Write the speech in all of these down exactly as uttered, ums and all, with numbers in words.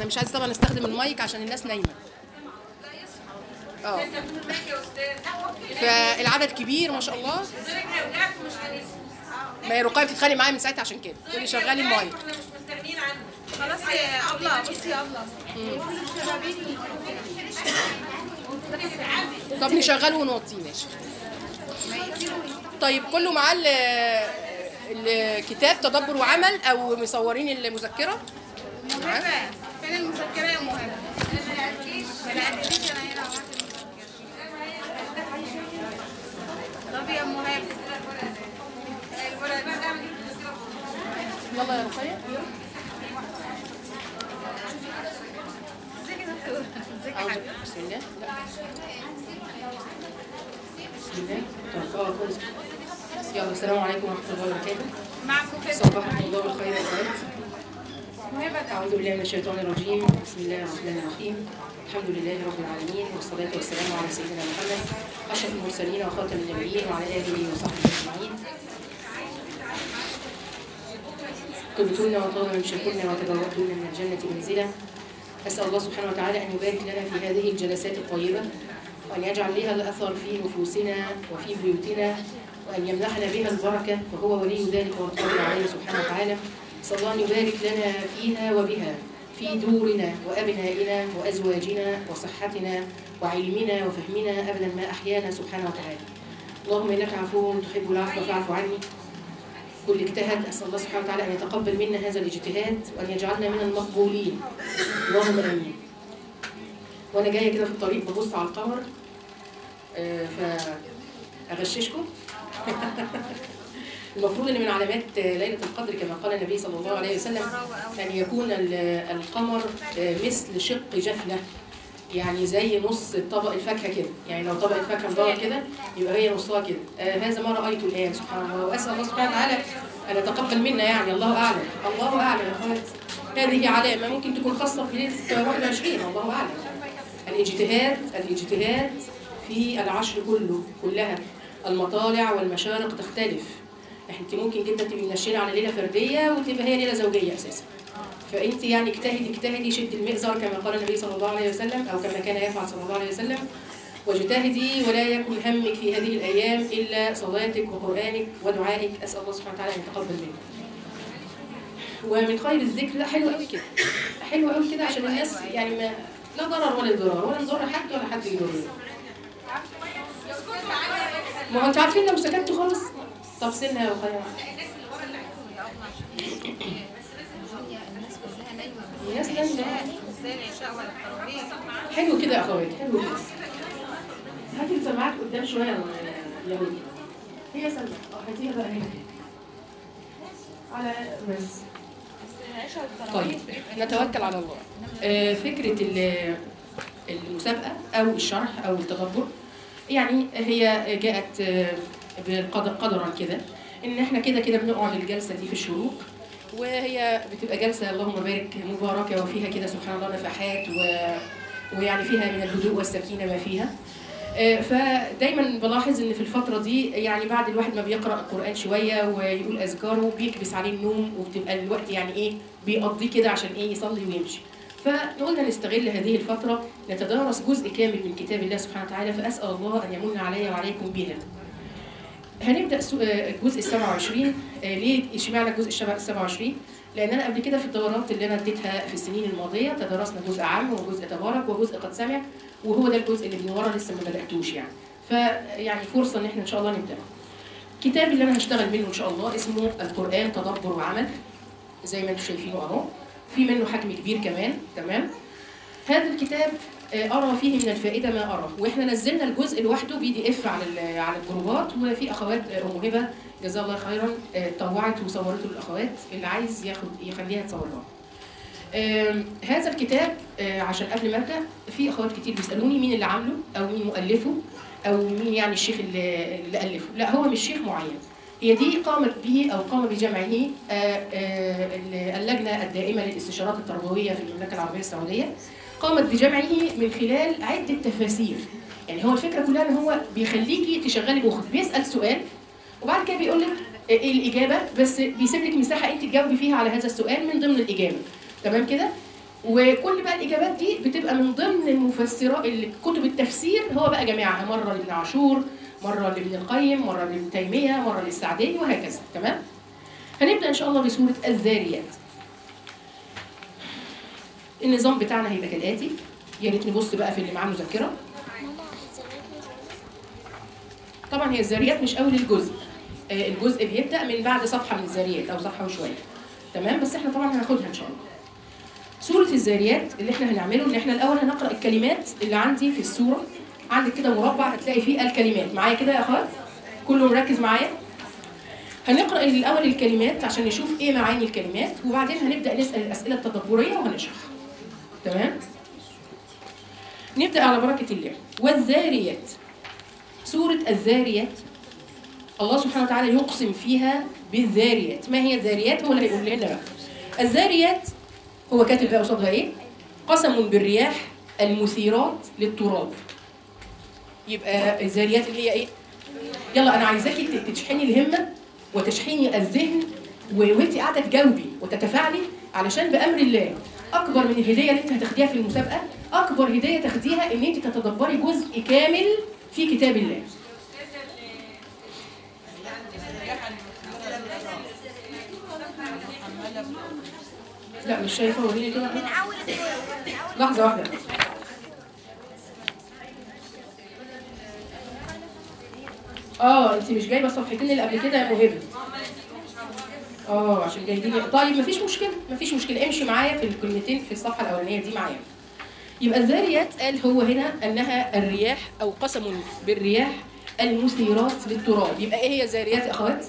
انا مش عايزه طبعا استخدم المايك عشان الناس نايمه. اه فالعدد كبير ما شاء الله. ما هي رقية بتتخانق معايا من ساعتها عشان كده تقول لي شغالي المايك. خلاص يا ابله بصي يا ابله. طب نشغله ونوطيه ماشي. طيب كله معاه الكتاب تدبر وعمل او مصورين المذكره؟ مهبه فين المذكره يا مهبه؟ ما لقيتيش انا هنا عملت المذكره. طب يا مهبه يلا يا رقية. بسم الله. بسم الله. طب اه كويس. يلا السلام عليكم ورحمة الله وبركاته. معكم كده. صباحكم الله بالخير يا اخوات. أعوذ بالله من الشيطان الرجيم. بسم الله الرحمن الرحيم. الحمد لله رب العالمين والصلاة والسلام على سيدنا محمد أشرف المرسلين وخاتم النبيين وعلى آله وصحبه أجمعين. طبتن وطاب ممشاكن وتبوأتن من الجنة منزلا. أسأل الله سبحانه وتعالى أن يبارك لنا في هذه الجلسات الطيبة وأن يجعل لها الأثر في نفوسنا وفي بيوتنا وأن يمنحنا بها البركة وهو ولي ذلك والقادر عليه سبحانه وتعالى. أسأل الله أن يبارك لنا فيها وبها في دورنا وأبنائنا وأزواجنا وصحتنا وعلمنا وفهمنا أبدا ما أحيانا سبحانه وتعالى. اللهم إنك عفو تحب العفو فاعف عني. كل اجتهد أسأل الله سبحانه وتعالى أن يتقبل منا هذا الاجتهاد وأن يجعلنا من المقبولين. اللهم آمين. وأنا جاية كده في الطريق ببص على القمر آه فأغششكم. المفروض ان من علامات ليله القدر كما قال النبي صلى الله عليه وسلم ان يكون القمر مثل شق جفنه، يعني زي نص طبق الفاكهه كده، يعني لو طبق الفاكهه مدور كده يبقى هي نصها كده. آه هذا ما رايته الان سبحان الله، واسال الله سبحانه وتعالى ان يتقبل منا، يعني الله اعلم الله اعلم يا اخوات. هذه علامه ممكن تكون خاصه بليله واحد وعشرين الله اعلم. الاجتهاد الاجتهاد في العشر كله كلها المطالع والمشارق تختلف. انت ممكن جدا تبقي منشنه على ليله فرديه وتبقى هي ليله زوجيه اساسا. فانت يعني اجتهدي اجتهدي شد المئزر كما قال النبي صلى الله عليه وسلم او كما كان يفعل صلى الله عليه وسلم، واجتهدي ولا يكن همك في هذه الايام الا صلاتك وقرانك ودعائك. اسال الله سبحانه وتعالى ان يتقبل منك. ومن خير الذكر، لا حلو قوي كده حلو قوي كده عشان الناس يعني ما لا ضرر ولا ضرار ولا نضر حد ولا حد يضرني. ما هو انتوا عارفين لو سكتوا خالص. طب سنة يا رقية. الناس نايمة. حلو كده يا اخواتي حلو كده. هاتي السماعات قدام شوية يا ولدي. هي سماعة اه هاتيها بقى هنا. على بس. طيب نتوكل على الله. آه فكرة المسابقة أو الشرح أو التدبر يعني هي جاءت آه قدرا كده ان احنا كده كده بنقعد الجلسه دي في الشروق، وهي بتبقى جلسه اللهم بارك مباركه وفيها كده سبحان الله نفحات و... ويعني فيها من الهدوء والسكينه ما فيها. فدايما بلاحظ ان في الفتره دي يعني بعد الواحد ما بيقرا القران شويه ويقول اذكاره بيكبس عليه النوم وبتبقى الوقت يعني ايه بيقضيه كده عشان ايه يصلي ويمشي. فقلنا نستغل هذه الفتره نتدارس جزء كامل من كتاب الله سبحانه وتعالى، فاسال الله ان يمن علي وعليكم بها. هنبدا الجزء السابع وعشرين. ليه اشمعنى الجزء السابع وعشرين؟ لان انا قبل كده في الدورات اللي انا اديتها في السنين الماضيه تدارسنا جزء عام وجزء تبارك وجزء قد سمع، وهو ده الجزء اللي من ورا لسه ما بداتوش يعني. فيعني فرصه ان احنا ان شاء الله نبدا. الكتاب اللي انا هشتغل منه ان شاء الله اسمه القران تدبر وعمل، زي ما انتم شايفينه اهو، في منه حجم كبير كمان. تمام. هذا الكتاب أرى فيه من الفائدة ما أرى، وإحنا نزلنا الجزء لوحده بي دي إف على على الجروبات، وفي أخوات أم هبة جزاها الله خيرا طوعت وصورته للأخوات اللي عايز ياخد يخليها تصورها. هذا الكتاب عشان قبل ما أبدأ في أخوات كتير بيسألوني مين اللي عامله أو مين مؤلفه أو مين يعني الشيخ اللي, اللي ألفه. لا هو مش شيخ معين، هي دي قامت به أو قام بجمعه اللجنة الدائمة للاستشارات التربوية في المملكة العربية السعودية، قامت بجمعه من خلال عدة تفاسير. يعني هو الفكرة كلها ان هو بيخليكي تشغلي مخك، بيسأل سؤال وبعد كده بيقول لك ايه الإجابة، بس بيسيب لك مساحة انت تجاوبي فيها على هذا السؤال من ضمن الإجابة. تمام كده؟ وكل بقى الاجابات دي بتبقى من ضمن المفسرات اللي كتب التفسير هو بقى جميعها، مره لابن عاشور، مره لابن القيم، مره لابن تيميه، مره للسعدي، وهكذا. تمام. هنبدا ان شاء الله بسوره الذاريات. النظام بتاعنا هيبقى كالاتي، يا ريت نبص بقى في اللي معاه مذكره. طبعا هي الذاريات مش اول الجزء، الجزء بيبدا من بعد صفحه من الذاريات او صفحه وشويه. تمام. بس احنا طبعا هناخدها ان شاء الله. سورة الذاريات اللي احنا هنعمله ان احنا الاول هنقرأ الكلمات اللي عندي في السورة. عندك كده مربع هتلاقي فيه الكلمات، معايا كده يا اخوات؟ كله مركز معايا؟ هنقرأ الاول الكلمات عشان نشوف ايه معاني الكلمات، وبعدين هنبدأ نسأل الأسئلة التدبرية وهنشرح. تمام؟ نبدأ على بركة الله. والذاريات. سورة الذاريات الله سبحانه وتعالى يقسم فيها بالذاريات. ما هي الذاريات؟ هو اللي هيقول لنا بقى. الذاريات هو كاتب بقى قصادها ايه؟ قسم بالرياح المثيرات للتراب. يبقى الذاريات اللي هي ايه؟ يلا انا عايزاكي تشحني الهمه وتشحني الذهن وانت قاعده تجاوبي وتتفاعلي، علشان بامر الله اكبر من الهديه اللي انت هتاخديها في المسابقه، اكبر هديه تاخديها ان انت تتدبري جزء كامل في كتاب الله. لا مش شايفه، وريني كده لحظه واحده. اه انت مش جايبه الصفحتين اللي قبل كده يا موهبه؟ اه عشان جايبين. طيب مفيش مشكله، مفيش مشكله، امشي معايا في الكلمتين في الصفحه الاولانيه دي معايا. يبقى الذاريات قال هو هنا انها الرياح او قسم بالرياح المثيرات للتراب. يبقى ايه هي الذاريات يا اخوات؟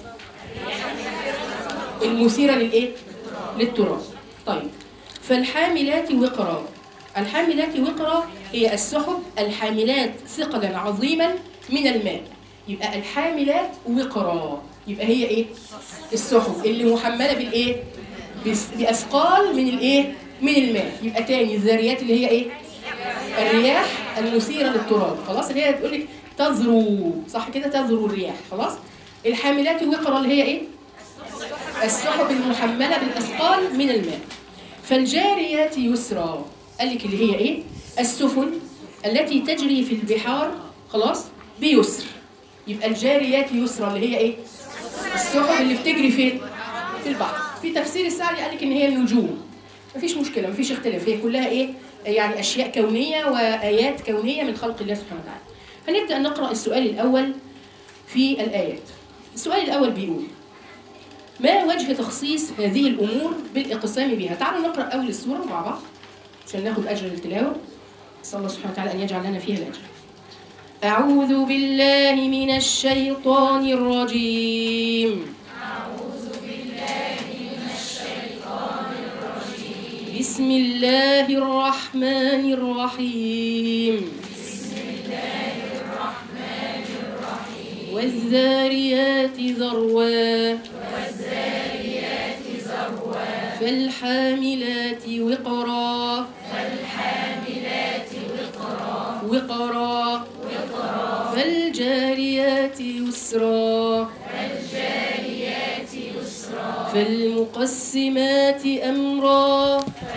المثيره للايه؟ للتراب. طيب فالحاملات وقرا. الحاملات وقرا هي السحب الحاملات ثقلا عظيما من الماء. يبقى الحاملات وقرا يبقى هي ايه؟ السحب اللي محمله بالايه؟ باثقال من الايه؟ من الماء. يبقى تاني الذاريات اللي هي ايه؟ الرياح المثيره للتراب. خلاص اللي هي بتقول لك تذرو، صح كده؟ تذرو الرياح. خلاص. الحاملات وقرا اللي هي ايه؟ السحب المحمله بالاثقال من الماء. فالجاريات يسرا قال لك اللي هي ايه؟ السفن التي تجري في البحار خلاص بيسر. يبقى الجاريات يسرا اللي هي ايه؟ السحب اللي بتجري فين؟ في البحر. في تفسير السعدي قال لك ان هي النجوم. مفيش مشكله، مفيش اختلاف، هي كلها ايه؟ يعني اشياء كونيه وايات كونيه من خلق الله سبحانه وتعالى. هنبدا نقرا السؤال الاول في الايات. السؤال الاول بيقول: ما وجه تخصيص هذه الامور بالاقسام بها؟ تعالوا نقرا اول السوره مع بعض عشان ناخد اجر التلاوه. نسال الله سبحانه وتعالى ان يجعل لنا فيها الاجر. أعوذ بالله من الشيطان الرجيم. أعوذ بالله من الشيطان الرجيم. بسم الله الرحمن الرحيم. بسم الله الرحمن الرحيم. والذاريات ذروا. والذاريات ذروا. فالحاملات وقرا. فالحاملات وقرا. وقرا. وقرا. فالجاريات يسرا. فالجاريات يسرا. فالمقسمات أمرا.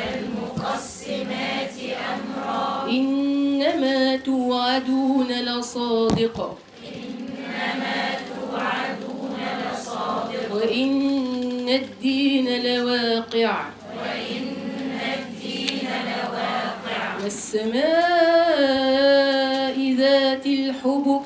فالمقسمات أمرا. إنما توعدون لصادق. إنما توعدون لصادق. وإن الدين لواقع. وإن الدين لواقع. والسماء ذات الحبك.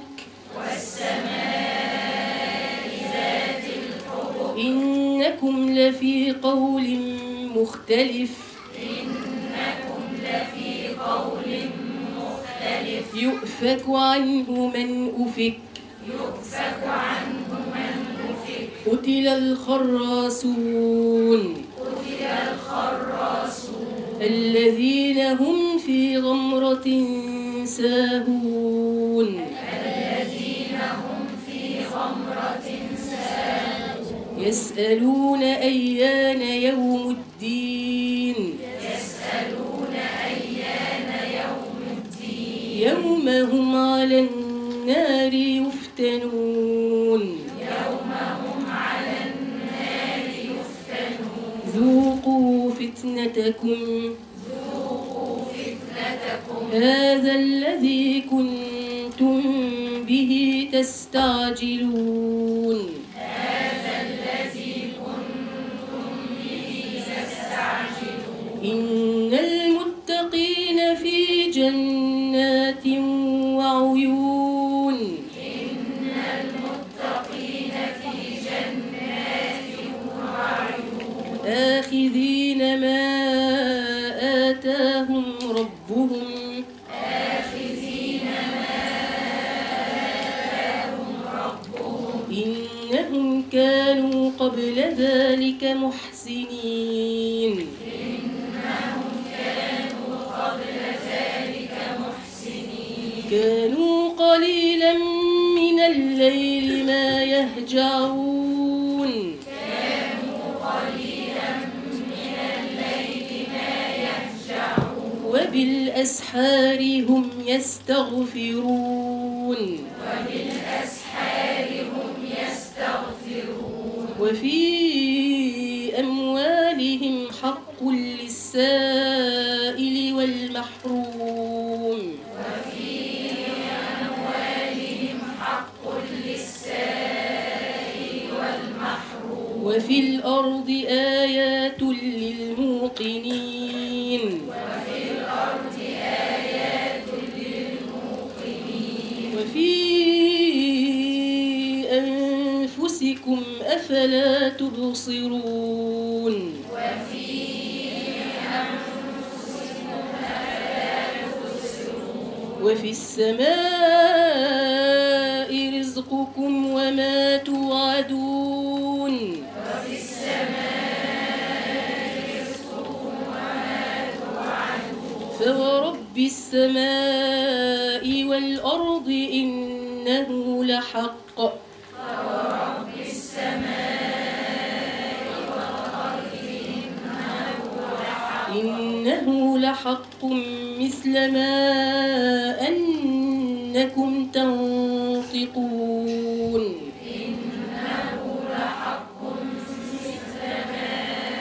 والسماء ذات الحبك. إنكم لفي قول مختلف. إنكم لفي قول مختلف. يؤفك عنه من أفك. يؤفك عنه من أفك. قتل الخراصون. قتل الخراصون. الذين هم في غمرة ساهون. الذين هم في غمرة ساهون. يسألون أيان يوم الدين. يسألون أيان يوم الدين. يوم هم على النار يفتنون. يوم هم على النار يفتنون. ذوقوا فتنتكم. فتنتكم هذا الذي كنتم به تستعجلون هذا الذي كنتم به تستعجلون إن المتقين في جنات وعيون إن المتقين في جنات وعيون آخذين ما آتاهم ربهم آخذين ما آتاهم ربهم إنهم كانوا قبل ذلك محسنين إنهم كانوا قبل ذلك محسنين كانوا قليلا من الليل ما يهجعون كانوا قليلا من الليل ما يهجعون وبالأسحار هم يستغفرون وبالأسحار هم يستغفرون وفي أموالهم حق للسائل والمحروم وفي أموالهم حق للسائل والمحروم وفي الأرض آيات للموقنين وفي الأرض آيات للموقنين وفي أنفسكم أفلا تبصرون وفي أنفسكم أفلا تبصرون وفي السماء رزقكم وما توعدون وفي السماء رزقكم وما توعدون فورب السماء والأرض إنه لحق فورب السماء والأرض إنه لحق مثل ما أنكم تنطقون إنه لحق مثل ما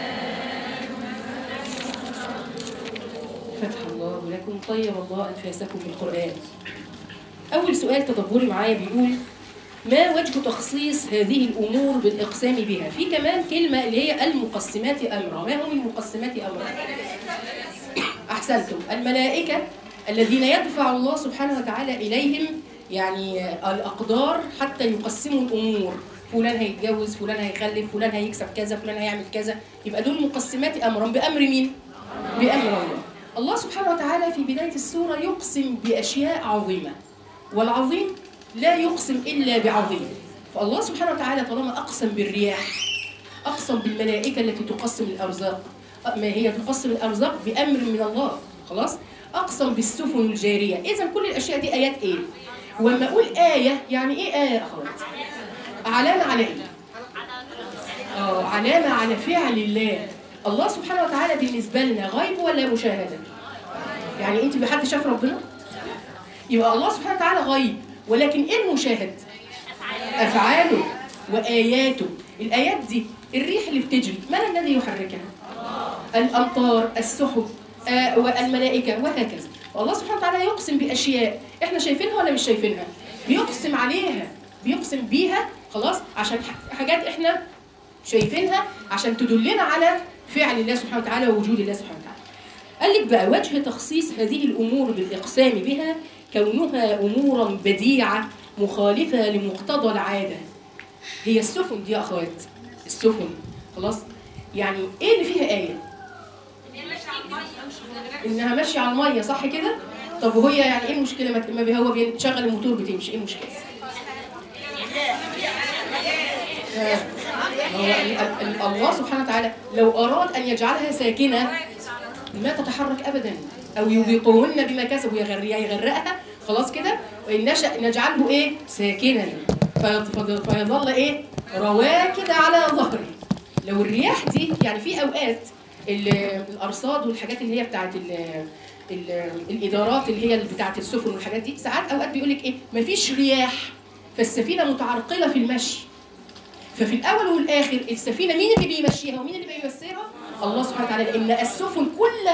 فتح الله لكم، طيب الله أنفاسكم بالقرآن. أول سؤال تدبري معايا بيقول: ما وجه تخصيص هذه الأمور بالإقسام بها؟ في كمان كلمة اللي هي المقسمات أمرا. ما هم المقسمات أمرا؟ أحسنتم. الملائكة الذين يدفع الله سبحانه وتعالى إليهم يعني الأقدار حتى يقسموا الأمور، فلان هيتجوز، فلان هيخلف، فلان هيكسب كذا، فلان هيعمل كذا، يبقى دول مقسمات أمرا. بأمر مين؟ بأمر الله. الله سبحانه وتعالى في بداية السورة يقسم بأشياء عظيمة، والعظيم لا يقسم إلا بعظيم. فالله سبحانه وتعالى طالما أقسم بالرياح، أقسم بالملائكة التي تقسم الأرزاق، ما هي تقسم الأرزاق بأمر من الله، خلاص؟ أقسم بالسفن الجارية. إذا كل الأشياء دي آيات إيه؟ ولما أقول آية يعني إيه آية يا أخوات؟ علامة على إيه؟ آه علامة على فعل الله. الله سبحانه وتعالى بالنسبة لنا غيب ولا مشاهدة؟ يعني أنت بحد شاف ربنا؟ يبقى الله سبحانه وتعالى غيب، ولكن إيه المشاهد؟ أفعاله وآياته. الآيات دي الريح اللي بتجري، من الذي يحركها؟ الأمطار، السحب، آه والملائكة وهكذا. والله سبحانه وتعالى يقسم بأشياء إحنا شايفينها ولا مش شايفينها؟ بيقسم عليها، بيقسم بيها، خلاص، عشان حاجات إحنا شايفينها، عشان تدلنا على فعل الله سبحانه وتعالى ووجود الله سبحانه وتعالى. قال لك بقى وجه تخصيص هذه الأمور بالإقسام بها كونها أمورا بديعة مخالفة لمقتضى العادة. هي السفن دي يا أخوات، السفن، خلاص، يعني إيه اللي فيها آية؟ إنها ماشية على المية، صح كده؟ طب وهي يعني إيه المشكلة؟ ما هو بيشغل الموتور بتمشي، إيه المشكلة؟ هو الله سبحانه وتعالى لو أراد أن يجعلها ساكنة ما تتحرك أبدا، أو يوبقهن بما كسبوا، يغرقها، خلاص كده. وإن نشأ نجعله إيه؟ ساكنا فيظل إيه؟ رواكد على ظهره. لو الرياح دي يعني في أوقات الأرصاد والحاجات اللي هي بتاعت ال ال الإدارات اللي هي بتاعت السفن والحاجات دي، ساعات أوقات بيقولك إيه؟ مفيش رياح فالسفينة متعرقلة في المشي. ففي الأول والآخر السفينة مين اللي بيمشيها ومين اللي بيوسرها؟ الله سبحانه وتعالى. لأن السفن كلها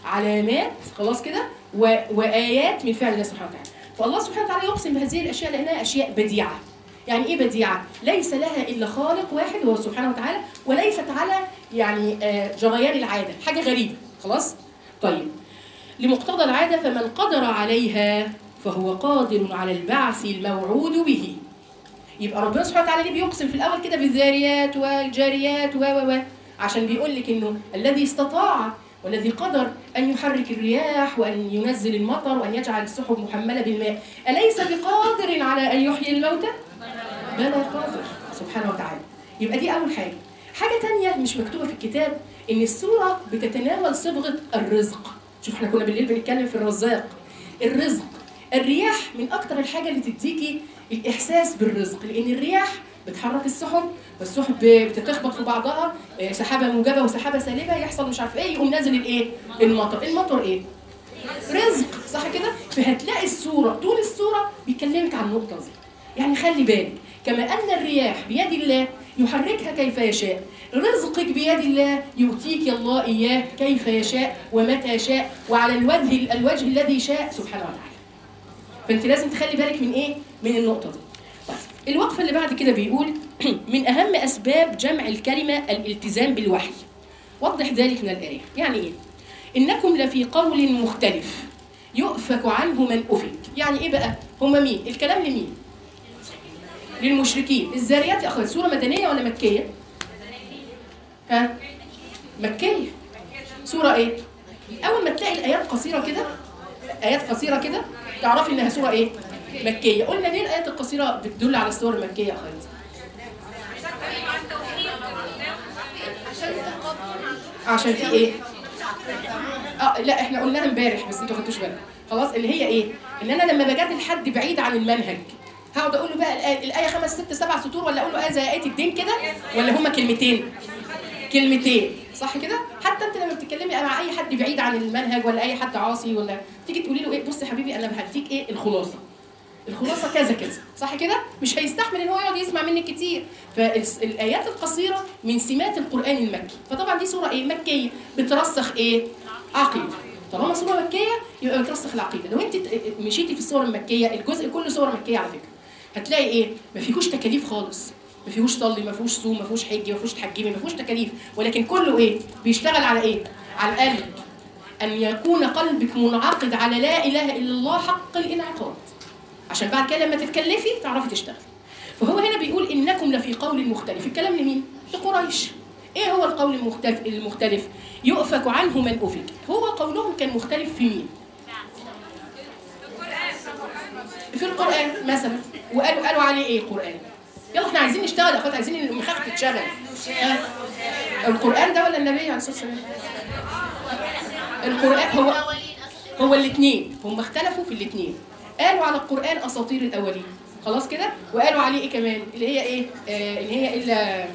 علامات خلاص كده و... وايات من فعل الله سبحانه وتعالى. فالله سبحانه وتعالى يقسم بهذه الاشياء لانها اشياء بديعه. يعني ايه بديعه؟ ليس لها الا خالق واحد هو سبحانه وتعالى، وليست على يعني جريان العاده، حاجه غريبه خلاص. طيب لمقتضى العاده فمن قدر عليها فهو قادر على البعث الموعود به. يبقى ربنا سبحانه وتعالى ليه بيقسم في الاول كده بالذاريات والجاريات و و عشان بيقول لك انه الذي استطاع والذي قدر ان يحرك الرياح وان ينزل المطر وان يجعل السحب محمله بالماء، اليس بقادر على ان يحيي الموتى؟ بلى قادر سبحانه وتعالى. يبقى دي اول حاجه. حاجه ثانيه مش مكتوبه في الكتاب ان السوره بتتناول صبغه الرزق. شوف احنا كنا بالليل بنتكلم في الرزاق. الرزق، الرياح من اكتر الحاجه اللي تديكي الاحساس بالرزق، لان الرياح بتحرك السحب والسحب بتتخبط في بعضها، سحابه موجبه وسحابه سالبه، يحصل مش عارف ايه، يقوم نازل الايه؟ المطر. المطر ايه؟ رزق، صح كده؟ فهتلاقي السوره طول السوره بيكلمك عن النقطه دي. يعني خلي بالك كما ان الرياح بيد الله يحركها كيف يشاء، رزقك بيد الله يؤتيك الله اياه كيف يشاء ومتى شاء وعلى الوجه الوجه الذي شاء سبحانه وتعالى. فانت لازم تخلي بالك من ايه؟ من النقطه دي. طيب الوقفه اللي بعد كده بيقول من اهم اسباب جمع الكلمه الالتزام بالوحي. وضح ذلك من الايه. يعني ايه؟ انكم لفي قول مختلف يؤفك عنه من افك. يعني ايه بقى؟ هم مين؟ الكلام لمين؟ للمشركين. الذاريات يا اخوات سوره مدنيه ولا مكيه؟ ها؟ مكيه. سوره ايه؟ اول ما تلاقي الايات قصيره كده، ايات قصيره كده تعرفي انها سوره ايه؟ مكيه. قلنا ليه الايات القصيره بتدل على السور المكيه يا اخوات؟ عشان في ايه؟ اه لا احنا قلناها امبارح بس انتوا ما خدتوش بالكم. خلاص اللي هي ايه؟ ان انا لما بجادل حد بعيد عن المنهج هقعد اقول له بقى الآية, الايه خمس ست سبع سطور، ولا اقول له ايه زي ايه الدين كده، ولا هما كلمتين؟ كلمتين صح كده؟ حتى انت لما بتتكلمي مع اي حد بعيد عن المنهج ولا اي حد عاصي ولا تيجي تقولي له ايه، بص يا حبيبي انا هديك ايه الخلاصه. الخلاصه كذا كذا صح كده؟ مش هيستحمل ان هو يقعد يسمع منك كتير. فالايات القصيره من سمات القران المكي. فطبعا دي سوره ايه؟ مكيه بترسخ ايه؟ عقيده. طالما سوره مكيه يبقى بترسخ العقيده. لو انت مشيتي في السور المكيه، الجزء كله سوره مكيه على فكره، هتلاقي ايه؟ ما فيهوش تكاليف خالص. ما فيهوش صلي، ما فيهوش صوم، ما فيهوش حج، ما فيهوش تحجمي، ما فيهوش تكاليف، ولكن كله ايه؟ بيشتغل على ايه؟ على القلب. ان يكون قلبك منعقد على لا اله الا الله حق الانعقاد. عشان بعد كده لما تتكلفي تعرفي تشتغلي. فهو هنا بيقول انكم لفي قول مختلف. الكلام لمين؟ لقريش. ايه هو القول المختلف؟ المختلف يؤفك عنه من افك. هو قولهم كان مختلف في مين؟ في القرآن مثلا. وقالوا قالوا عليه ايه القرآن؟ يلا احنا عايزين نشتغل يا اخوات، عايزين المخاخ تتشغل. القرآن ده ولا النبي عليه الصلاة والسلام؟ القرآن هو هو الاثنين، هم اختلفوا في الاثنين. قالوا على القرآن اساطير الاولين خلاص كده، وقالوا عليه ايه كمان؟ اللي هي ايه؟ آه اللي هي الا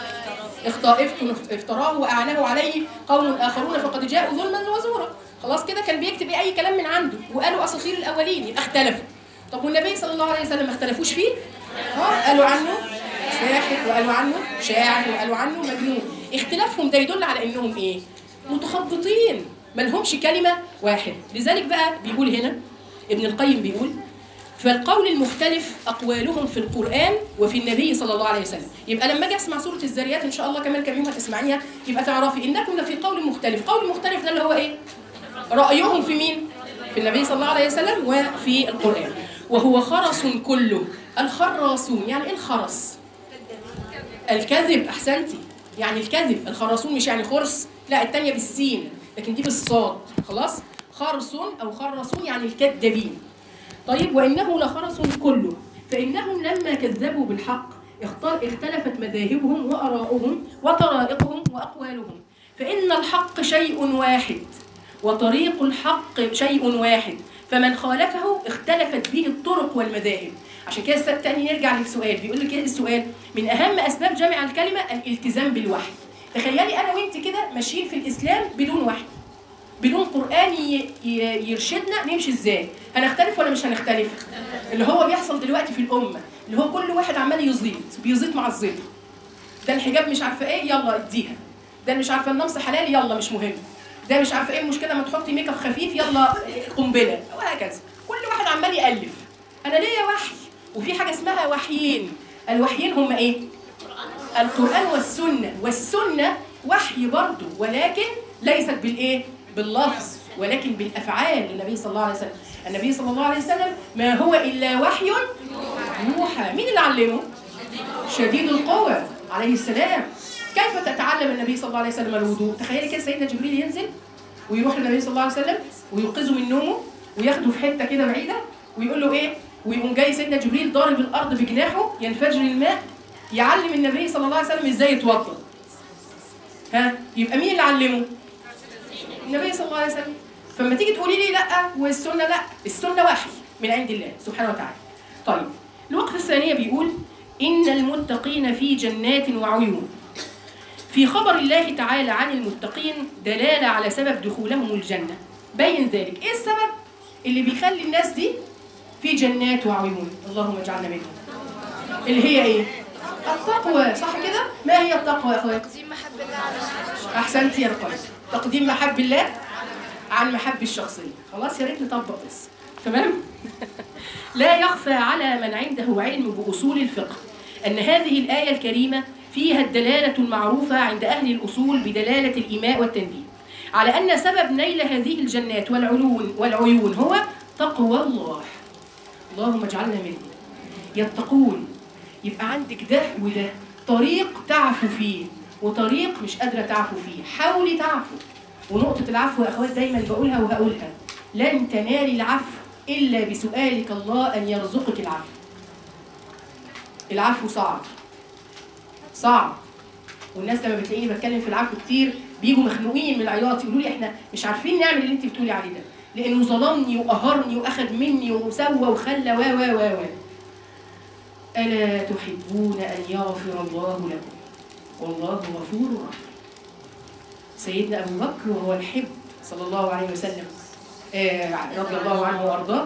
افتراه واعانه عليه قوم اخرون فقد جاءوا ظلما وزورا. خلاص كده كان بيكتب ايه اي كلام من عنده، وقالوا اساطير الاولين. يبقى اختلفوا. طب والنبي صلى الله عليه وسلم ما اختلفوش فيه؟ اه قالوا عنه ساحر، وقالوا عنه شاعر، وقالوا عنه مجنون. اختلافهم ده يدل على انهم ايه؟ متخبطين، ما لهمش كلمه واحد. لذلك بقى بيقول هنا ابن القيم بيقول فالقول المختلف اقوالهم في القران وفي النبي صلى الله عليه وسلم. يبقى لما اجي اسمع سوره الذاريات ان شاء الله كمان كم يوم هتسمعيها، يبقى تعرفي انكم لفي قول مختلف. قول مختلف ده اللي هو ايه؟ رايهم في مين؟ في النبي صلى الله عليه وسلم وفي القرآن. وهو خرس كله. الخراصون يعني ايه الخرس؟ الكذب. احسنتي. يعني الكذب. الخراصون مش يعني خرس، لا الثانيه بالسين لكن دي بالصاد. خلاص؟ خرسون او خرسون يعني الكذابين. طيب وانه لخرس كله فانهم لما كذبوا بالحق اختلفت مذاهبهم واراؤهم وطرائقهم واقوالهم. فان الحق شيء واحد وطريق الحق شيء واحد، فمن خالفه اختلفت به الطرق والمذاهب. عشان كده تاني نرجع للسؤال. بيقول لك ايه السؤال؟ من اهم اسباب جمع الكلمه الالتزام بالوحي. تخيلي انا وانت كده ماشيين في الاسلام بدون وحي، بدون قران يرشدنا نمشي ازاي. هنختلف ولا مش هنختلف؟ اللي هو بيحصل دلوقتي في الامه، اللي هو كل واحد عمال يزيط بيزيط مع الزيط. ده الحجاب مش عارفه ايه، يلا اديها. ده مش عارفه النمص حلال، يلا مش مهم. ده مش عارفه ايه المشكله ما تحطي ميك اب خفيف يلا قنبله، وهكذا. كل واحد عمال يالف. انا ليا وحي، وفي حاجه اسمها وحيين. الوحيين هم ايه؟ القران والسنه. والسنه وحي برضه، ولكن ليست بالايه؟ باللفظ، ولكن بالافعال للنبي صلى الله عليه وسلم. النبي صلى الله عليه وسلم ما هو الا وحي يوحى. مين اللي علمه؟ شديد القوى عليه السلام. كيف تتعلم النبي صلى الله عليه وسلم الوضوء؟ تخيلي كده سيدنا جبريل ينزل ويروح للنبي صلى الله عليه وسلم ويوقظه من نومه وياخده في حته كده بعيده ويقول له ايه؟ ويقوم جاي سيدنا جبريل ضارب الارض بجناحه ينفجر الماء، يعلم النبي صلى الله عليه وسلم ازاي يتوضا. ها؟ يبقى مين اللي علمه؟ النبي صلى الله عليه وسلم. فلما تيجي تقولي لي لا والسنه لا، السنه وحي من عند الله سبحانه وتعالى. طيب الوقفه الثانيه بيقول ان المتقين في جنات وعيون. في خبر الله تعالى عن المتقين دلاله على سبب دخولهم الجنه. بين ذلك. ايه السبب اللي بيخلي الناس دي في جنات وعيون؟ اللهم اجعلنا منهم. اللي هي ايه؟ التقوى. صح كده؟ ما هي التقوى يا اخوات؟ تقديم محب الله على احسنتي يا رقية. تقديم محب الله عن محب الشخصيه. خلاص يا ريت نطبق بس. تمام؟ لا يخفى على من عنده علم بأصول الفقه أن هذه الآية الكريمة فيها الدلالة المعروفة عند أهل الأصول بدلالة الإيماء والتنبيه على أن سبب نيل هذه الجنات والعلون والعيون هو تقوى الله. اللهم اجعلنا منهم. يتقون. يبقى عندك ده وده، طريق تعفو فيه وطريق مش قادرة تعفو فيه. حاولي تعفو. ونقطة العفو يا أخوات دايما بقولها وهقولها، لن تنالي العفو إلا بسؤالك الله أن يرزقك العفو. العفو صعب صعب، والناس لما بتلاقيني بتكلم في العفو كتير بيجوا مخنوقين من العياط، يقولوا لي احنا مش عارفين نعمل اللي انت بتقولي عليه ده، لانه ظلمني وقهرني واخد مني وسوى وخلى و و و و الا تحبون ان يغفر الله لكم والله غفور رحيم. سيدنا ابو بكر وهو الحب صلى الله عليه وسلم آه رضي الله عنه وارضاه،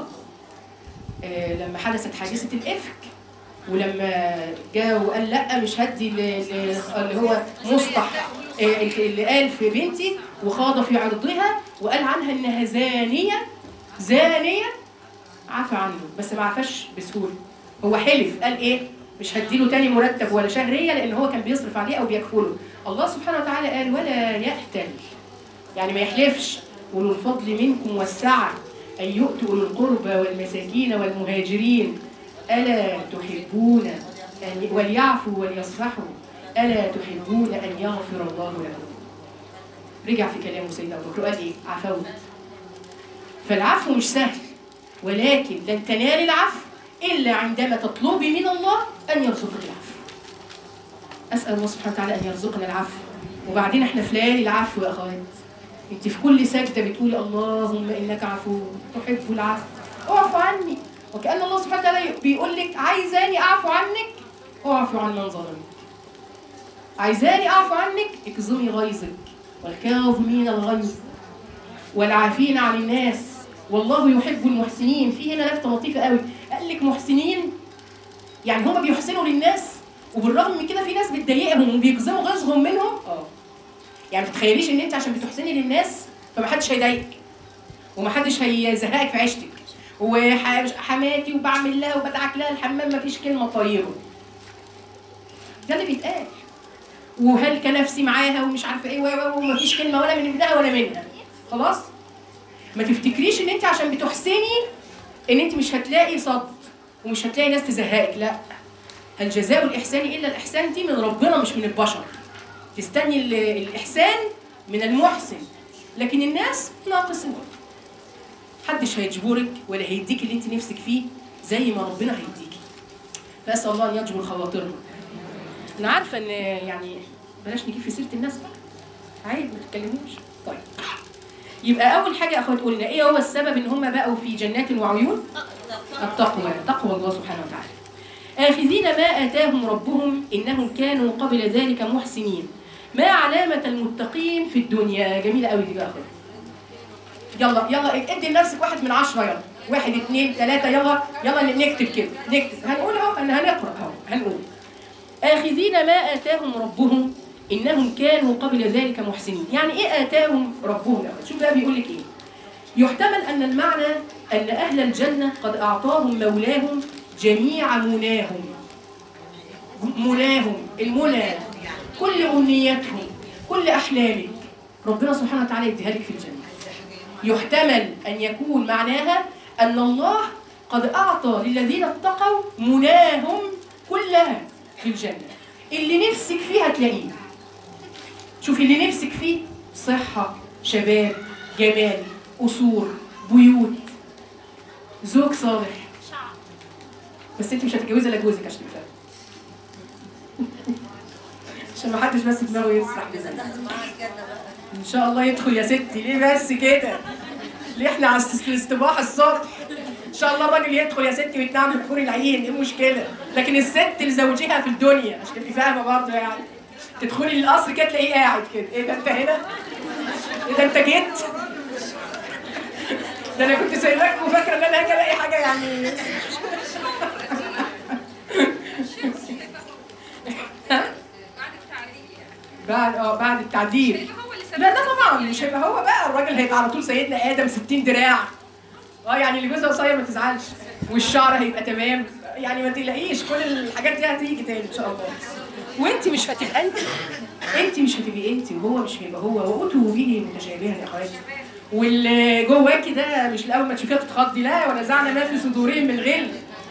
آه لما حدثت حادثه الافك ولما جاء وقال لا مش هدي اللي هو مصطح اللي قال في بنتي وخاض في عرضها وقال عنها انها زانيه زانيه، عفى عنه بس ما عفاش بسهوله. هو حلف قال ايه؟ مش هديله تاني مرتب ولا شهريه لان هو كان بيصرف عليه او بيكفله. الله سبحانه وتعالى قال ولا يأتل، يعني ما يحلفش. اولو الفضل منكم والسعه ان يؤتوا اولو القربى والمساكين والمهاجرين ألا تحبون أن وليعفوا وليصفحوا ألا تحبون أن يغفر الله لكم. رجع في كلامه سيدنا أبو بكر قال إيه؟ عفوت. فالعفو مش سهل، ولكن لن تنال العفو إلا عندما تطلبي من الله أن يرزقك العفو. أسأل الله سبحانه وتعالى أن يرزقنا العفو. وبعدين إحنا في ليالي العفو يا أخوات. أنت في كل سجدة بتقولي اللهم إنك عفو تحب العفو اعفو عني. وكأن الله سبحانه وتعالى بيقول لك عايزاني أعفو عنك اعفو عن من ظلمك، عايزاني أعفو عنك اكظمي غيظك والكاظمين الغيظ والعافين عن الناس والله يحب المحسنين. في هنا لفتة لطيفة قوي، قال لك محسنين يعني هما بيحسنوا للناس وبالرغم من كده في ناس بتضايقهم وبيكظموا غيظهم منهم. اه يعني ما تتخيليش ان انت عشان بتحسني للناس فمحدش هيضايقك ومحدش هيزهقك في عيشتك وحماتي وبعمل لها وبدعك لها الحمام مفيش كلمه طيبه. ده اللي بيتقال. وهلك نفسي معاها ومش عارفه ايه ومفيش كلمه ولا من منها ولا منها. خلاص؟ ما تفتكريش ان انت عشان بتحسني ان انت مش هتلاقي صد ومش هتلاقي ناس تزهقك، لا. هل جزاء الاحسان الا الاحسان دي من ربنا مش من البشر. تستني الاحسان من المحسن، لكن الناس ناقصين. محدش هيجبرك ولا هيديك اللي انت نفسك فيه زي ما ربنا هيديكي. فاسال الله ان يجبر خواطرنا. انا عارفه ان يعني بلاش نجيب في سيره الناس بقى، عيب ما تتكلموش. طيب يبقى اول حاجه يا اخوات قلنا ايه هو السبب ان هم بقوا في جنات وعيون؟ التقوى، تقوى الله سبحانه وتعالى. آخذين ما آتاهم ربهم إنهم كانوا قبل ذلك محسنين. ما علامة المتقين في الدنيا؟ جميلة قوي دي بقى. يلا يلا ادي لنفسك واحد من عشرة. يلا واحد اثنين ثلاثة. يلا يلا نكتب كده، نكتب. هنقول اهو، هنقرأ اهو، هنقول آخذين ما آتاهم ربهم إنهم كانوا قبل ذلك محسنين. يعني إيه آتاهم ربهم؟ شوف بقى بيقول لك إيه. يحتمل أن المعنى أن أهل الجنة قد أعطاهم مولاهم جميع مناهم. مناهم، المنى، كل أمنياتهم، كل أحلامك ربنا سبحانه وتعالى يديها لك في الجنة. يحتمل أن يكون معناها أن الله قد أعطى للذين اتقوا مناهم كلها في الجنة. اللي نفسك فيه هتلاقيه. شوفي اللي نفسك فيه: صحة، شباب، جمال، قصور، بيوت، زوج صالح. بس انت مش هتتجوزي الا جوزك عشان تفهم. عشان ما حدش بس دماغه يسرح كده. ان شاء الله يدخل يا ستي. ليه بس كده؟ ليه احنا على الاستباحه الصبح؟ ان شاء الله الراجل يدخل يا ستي ويتنعم بحور العين، ايه المشكله؟ لكن الست لزوجها في الدنيا، عشان تبقي فاهمه برضه يعني. تدخلي القصر كده تلاقيه قاعد كده. ايه ده انت هنا؟ ايه ده انت جيت؟ ده انا كنت سايباك وفاكره ان انا هاجي الاقي حاجه يعني. بعد اه بعد التعديل. لا ده طبعا مش هيبقى هو بقى. الراجل هيبقى على طول سيدنا ادم ستين دراع. اه يعني اللي جوزها قصير ما تزعلش، والشعر هيبقى تمام يعني، ما تقلقيش. كل الحاجات دي هتيجي تاني ان شاء الله. وانت مش هتبقى انت، انت مش هتبقي انت، وهو مش هيبقى هو. وقوته به متشابها يا اخواتي. واللي جواكي ده مش الاول ما تشوفيها تتخضي، لا. ونزعنا ما في صدورهم من غل.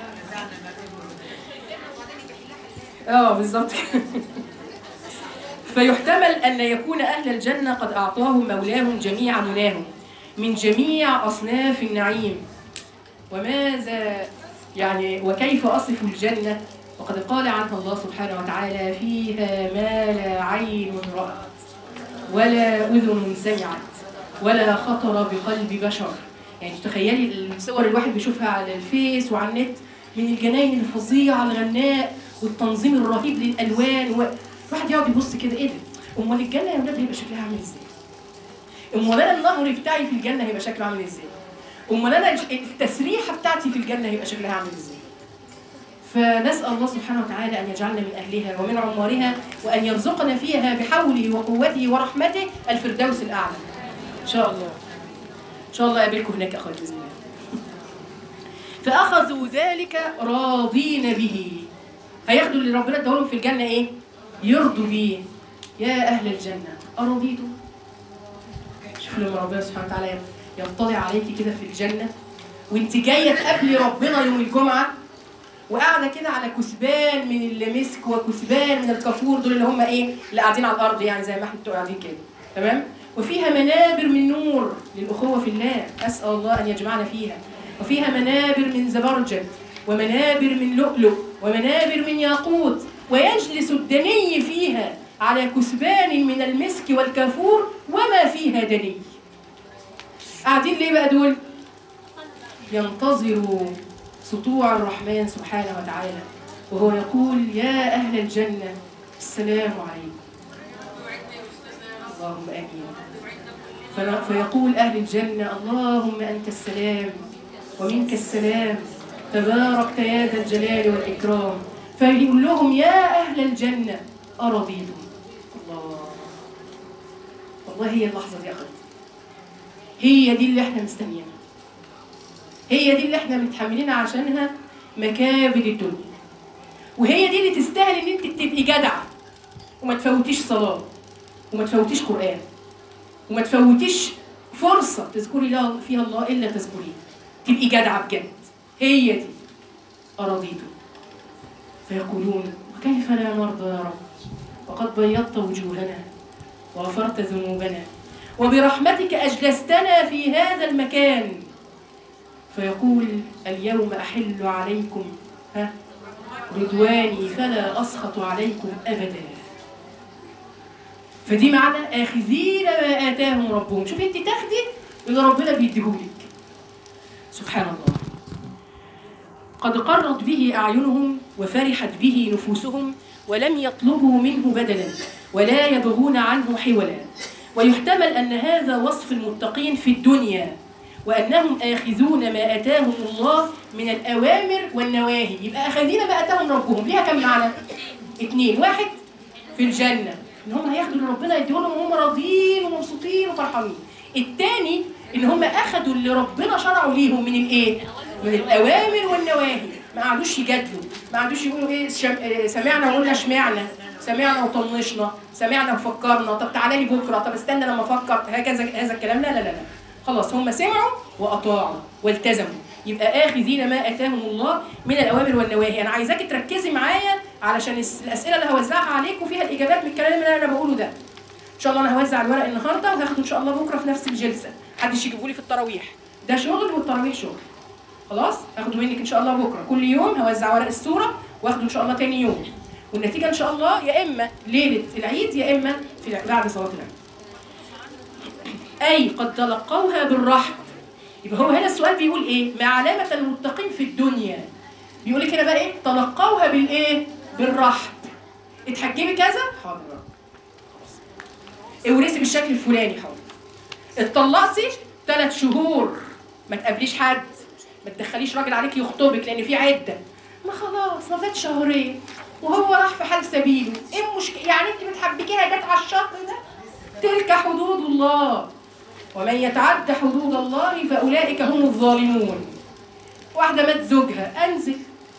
اه بالظبط. فيحتمل أن يكون أهل الجنة قد أعطاهم مولاهم جميع مناهم من جميع أصناف النعيم. وماذا يعني وكيف أصف الجنة؟ وقد قال عنها الله سبحانه وتعالى: فيها ما لا عين رأت ولا أذن سمعت ولا خطر بقلب بشر. يعني تخيلي الصور الواحد بيشوفها على الفيس وعلى النت من الجناين الفظيعة الغناء والتنظيم الرهيب للألوان و... الواحد يقعد يبص كده: ايه ده؟ امال الجنه يا ولاد هيبقى شكلها عامل ازاي؟ امال انا النهر بتاعي في الجنه هيبقى شكله عامل ازاي؟ امال انا التسريحه بتاعتي في الجنه هيبقى شكلها عامل ازاي؟ فنسال الله سبحانه وتعالى ان يجعلنا من اهلها ومن عمارها، وان يرزقنا فيها بحوله وقوته ورحمته الفردوس الاعلى. ان شاء الله. ان شاء الله اقابلكم هناك اخوات باذن الله. فاخذوا ذلك راضين به. هياخدوا اللي ربنا اداهولهم في الجنه ايه؟ يرضوا بيه. يا أهل الجنة أرضيتم؟ شوفوا لما ربنا سبحانه وتعالى يطلع عليكي كده في الجنة وانت جاية تقابلي ربنا يوم الجمعة، وقاعدة كده على كثبان من المسك وكثبان من الكافور، دول اللي هم ايه؟ اللي قاعدين على الأرض يعني زي ما احنا بتوع قاعدين كده، تمام؟ وفيها منابر من نور للأخوة في الله، أسأل الله أن يجمعنا فيها. وفيها منابر من زبرجد ومنابر من لؤلؤ ومنابر من ياقوت، ويجلس الدني فيها على كثبان من المسك والكافور وما فيها دني. قاعدين ليه بقى دول؟ ينتظروا سطوع الرحمن سبحانه وتعالى، وهو يقول: يا أهل الجنة السلام عليكم. اللهم آمين. فيقول أهل الجنة: اللهم أنت السلام ومنك السلام، تباركت يا ذا الجلال والإكرام. فيقول لهم: يا أهل الجنة أرضيتم؟ الله، والله هي اللحظة دي أخذت، هي دي اللي احنا مستنيينها، هي دي اللي احنا متحملين عشانها مكابد الدنيا، وهي دي اللي تستاهل ان انت تبقي جدعة وما تفوتيش صلاة وما تفوتيش قرآن وما تفوتيش فرصة تذكري الله فيها الله إلا تذكريه، تبقي جدعة بجد. هي دي أرضيتم. فيقولون: وكيف لا نرضى يا رب وقد بيضت وجوهنا وغفرت ذنوبنا وبرحمتك أجلستنا في هذا المكان. فيقول: اليوم أحل عليكم ها رضواني فلا أسخط عليكم أبدا. فدي معنى آخذين ما آتاهم ربهم. شوفي انت تاخدي اللي ربنا بيديهولك سبحان الله. قد قرت به أعينهم وفرحت به نفوسهم ولم يطلبوا منه بدلا ولا يبغون عنه حولا. ويحتمل أن هذا وصف المتقين في الدنيا، وأنهم آخذون ما آتاهم الله من الأوامر والنواهي. يبقى آخذين ما آتاهم ربهم ليها كم معنى؟ اثنين. واحد في الجنة، ان هم هياخدوا اللي ربنا يديهم وهم راضيين ومبسوطين وفرحانين. الثاني ان هم اخدوا اللي ربنا شرعه ليهم من الايه؟ من الاوامر والنواهي، ما قعدوش يجادلوا، ما قعدوش يقولوا ايه شم... سمعنا وقلنا اشمعنا، سمعنا وطنشنا، سمعنا وفكرنا، طب تعالى لي بكره، طب استنى لما افكر، هكذا هذا الكلام. لا لا لا لا، خلاص هم سمعوا واطاعوا والتزموا. يبقى آخذين ما آتاهم الله من الأوامر والنواهي. أنا عايزاكي تركزي معايا علشان الأسئلة اللي هوزعها عليكم فيها الإجابات من الكلام اللي أنا بقوله ده. إن شاء الله أنا هوزع الورق النهارده وهاخده إن شاء الله بكرة في نفس الجلسة. محدش يجيبوا لي في التراويح، ده شغل والتراويح شغل. خلاص؟ هاخده منك إن شاء الله بكرة، كل يوم هوزع ورق السورة واخده إن شاء الله تاني يوم. والنتيجة إن شاء الله يا إما ليلة العيد يا إما في بعد صلاة العيد. أي قد تلقوها بالرحب. يبقى هو هنا السؤال بيقول ايه؟ ما علامة المتقين في الدنيا؟ بيقول لك هنا بقى ايه؟ تلقوها بالايه؟ بالرحب. اتحجبي كذا؟ حاضر. اورثي بالشكل الفلاني؟ حاضر. اتطلقتي ثلاث شهور ما تقابليش حد، ما تدخليش راجل عليك يخطبك لان في عده. ما خلاص ما فات شهرين وهو راح في حال سبيله، ايه المشكله؟ يعني انت بتحبكيها جت على الشهر ده؟ تلك حدود الله. ومن يتعد حدود الله فأولئك هم الظالمون. واحدة مات زوجها، أنزل.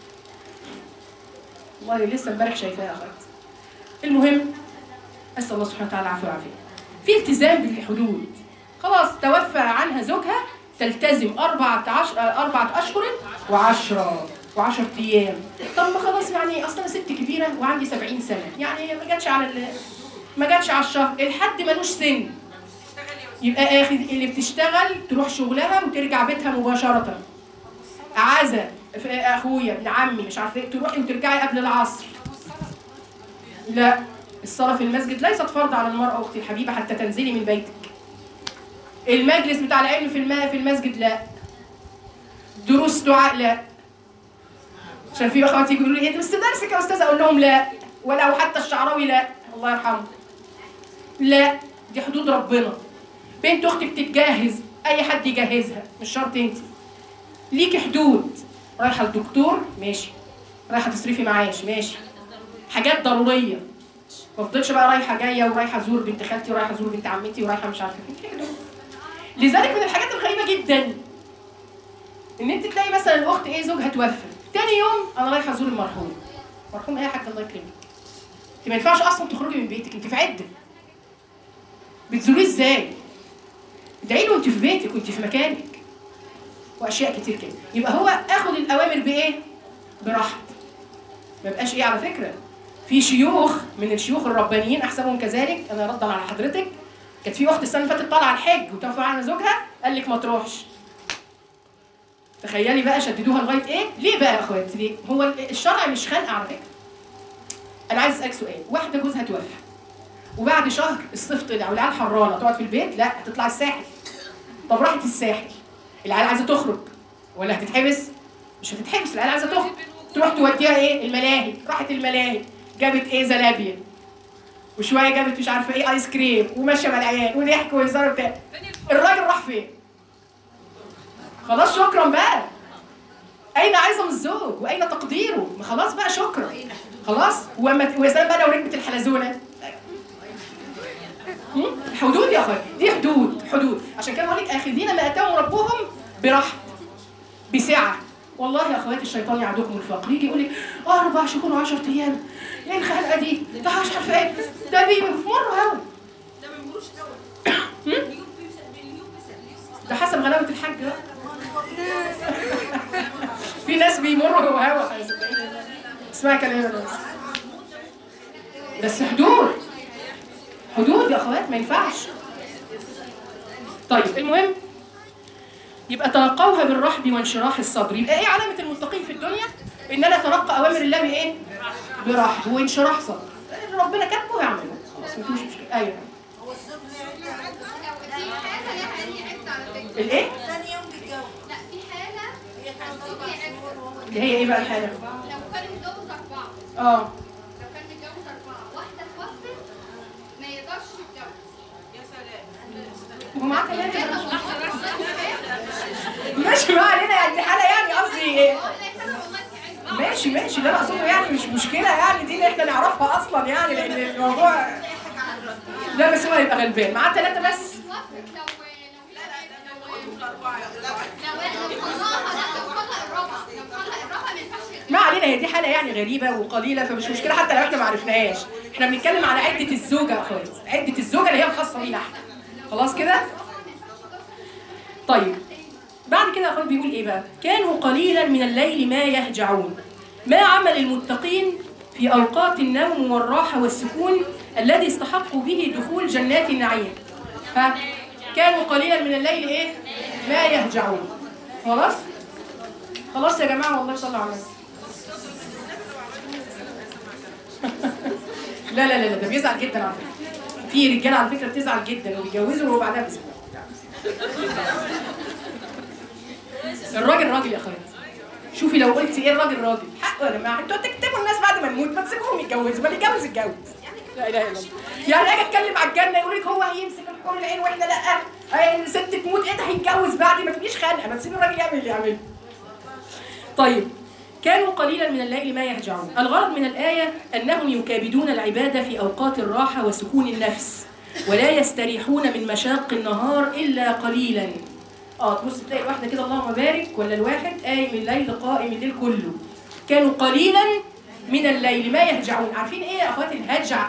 والله لسه امبارح شايفاها أخوات. المهم أسأل الله سبحانه وتعالى العفو والعافية. في التزام بالحدود. خلاص توفى عنها زوجها، تلتزم أربعة عشر أربعة أشهر وعشرة وعشرة أيام. طب ما خلاص يعني أصلا ست كبيرة وعندي سبعين سنة، يعني ما جاتش على ما جاتش على الشهر، الحد ملوش سن. يبقى اخد اللي بتشتغل تروح شغلها وترجع بيتها مباشرة. عزا اخويا ابن عمي مش عارفه ايه، تروحي وترجعي قبل العصر. لا، الصلاة في المسجد ليست فرض على المرأة اختي الحبيبة حتى تنزلي من بيتك. المجلس بتاع العلم في الماء في المسجد لا. دروس دعاء لا. عشان في اخواتي يقولوا لي ايه بس درسك يا استاذه، اقول لهم لا، ولو حتى الشعراوي لا، الله يرحمه. لا، دي حدود ربنا. بنت اختي بتتجهز، اي حد يجهزها مش شرط انت. ليكي حدود. رايحه للدكتور ماشي، رايحه تصرفي معاش ماشي، حاجات ضروريه. ما افضلش بقى رايحه جايه ورايحه ازور بنت خالتي ورايحه ازور بنت عمتي ورايحه مش عارفه ايه. لذلك من الحاجات الغريبه جدا ان انت تلاقي مثلا الاخت ايه زوجها توفى، تاني يوم انا رايحه ازور المرحوم. مرحوم ايه يا حاج الله يكرمك؟ انت ما ينفعش اصلا تخرجي من بيتك، انت في عده. بتزوريه ازاي؟ ادعي له انت في بيتك وانت في مكانك. واشياء كتير كده. يبقى هو اخد الاوامر بايه؟ برحب. ما يبقاش ايه على فكره. في شيوخ من الشيوخ الربانيين احسبهم كذلك، انا ردا على حضرتك، كانت في اخت السنه اللي فاتت طالعه الحج وتوفى عنها زوجها، قال لك ما تروحش. تخيلي بقى شددوها لغايه ايه؟ ليه بقى يا اخواتي؟ ليه؟ هو الشرع مش خانقه على فكره. انا عايز اسالك سؤال، واحده جوزها توفى وبعد شهر الصيف طلع والعيال حرانه، تقعد في البيت؟ لا، هتطلع الساحل. طب راحت الساحل، العيال عايزه تخرج ولا هتتحبس؟ مش هتتحبس، العيال عايزه تخرج. تروح توديها ايه؟ الملاهي. راحت الملاهي، جابت ايه؟ زلابيه. وشويه جابت مش عارفه ايه ايس كريم وماشيه مع العيال وضحك وهزار بتاع. الراجل راح فين؟ خلاص شكرا بقى. اين عظم الزوج واين تقديره؟ ما خلاص بقى شكرا. خلاص. وما ويا سلام بقى لو ركبت الحلزونه. حدود يا اخويا، دي حدود حدود. عشان كده بقول لك اخذين ما اتاهم ربهم برحب بسعه. والله يا اخواتي الشيطان يعدكم الفقر، يجي يقول لك اه اربع شهور وعشرة ايام، ايه الخلقه دي؟ ده مش عارفه ايه، ده بيمروا هوا. ده ما بيمروش هوا. ده حسب غلاوه الحاج بقى. في ناس بيمروا هوا. اسمعي كلامي بس. بس حدود حدود يا اخوات، ما ينفعش. طيب المهم يبقى تلقوها بالرحب وانشراح الصدر. يبقى ايه علامه المتقين في الدنيا؟ ان انا اتلقى اوامر الله بايه؟ برحب وانشراح صدر. ربنا كاتبه يعمله، خلاص مفيش مشكله. ايوه الايه؟ ثاني يوم بيتجوز. لا، في حالة اللي هي ايه بقى الحاله؟ لو كان متجوز أربعة. اه لو كان متجوز أربعة، واحدة توفت ما يقدرش يتجوز. يا سلام. هو معاه ثلاثة. ماشي، ما علينا يعني حالة، يعني قصدي ايه؟ ماشي ماشي، اللي انا اقصده يعني مش مشكلة يعني، دي اللي احنا نعرفها اصلا يعني، لان الموضوع لا بس هو هيبقى غلبان معاه ثلاثه بس. ما علينا، هي دي حاله يعني غريبه وقليله فمش مشكله حتى لو احنا ما عرفناهاش. احنا بنتكلم على عده الزوجه يا اخواتي، عده الزوجه اللي هي الخاصه بينا احنا. خلاص كده؟ طيب بعد كده اخوات بيقول ايه بقى؟ كانوا قليلا من الليل ما يهجعون. ما عمل المتقين في اوقات النوم والراحه والسكون الذي استحقوا به دخول جنات النعيم؟ ها؟ كانوا قليلا من الليل ايه؟ ما يهجعون. خلاص؟ خلاص يا جماعه والله صلوا على النبي. لا لا لا ده بيزعل جدا على فكره. في رجاله على فكره بتزعل جدا وبيتجوزوا وبعدها باسبوع. الراجل راجل يا اخواتي. شوفي لو قلتي ايه الراجل راجل حقه يا جماعه. انتوا تكتبوا الناس بعد ما نموت، ما تسيبوهم يتجوزوا، ما اللي يتجوز يتجوز. لا اله الا الله. يعني اجي اتكلم على الجنه يقول لك هو هيمسك الحور العين واحنا لا، الست تموت ايه ده هيتجوز بعد، ما تبقيش خانقه، ما تسيبي الراجل يعمل اللي يعمله. طيب كانوا قليلا من الليل ما يهجعون. الغرض من الآية أنهم يكابدون العبادة في أوقات الراحة وسكون النفس ولا يستريحون من مشاق النهار إلا قليلا. اه تبص تلاقي الواحدة كده اللهم بارك ولا الواحد قايم الليل قائم الليل كله. كانوا قليلا من الليل ما يهجعون. عارفين ايه يا اخواتي الهجع؟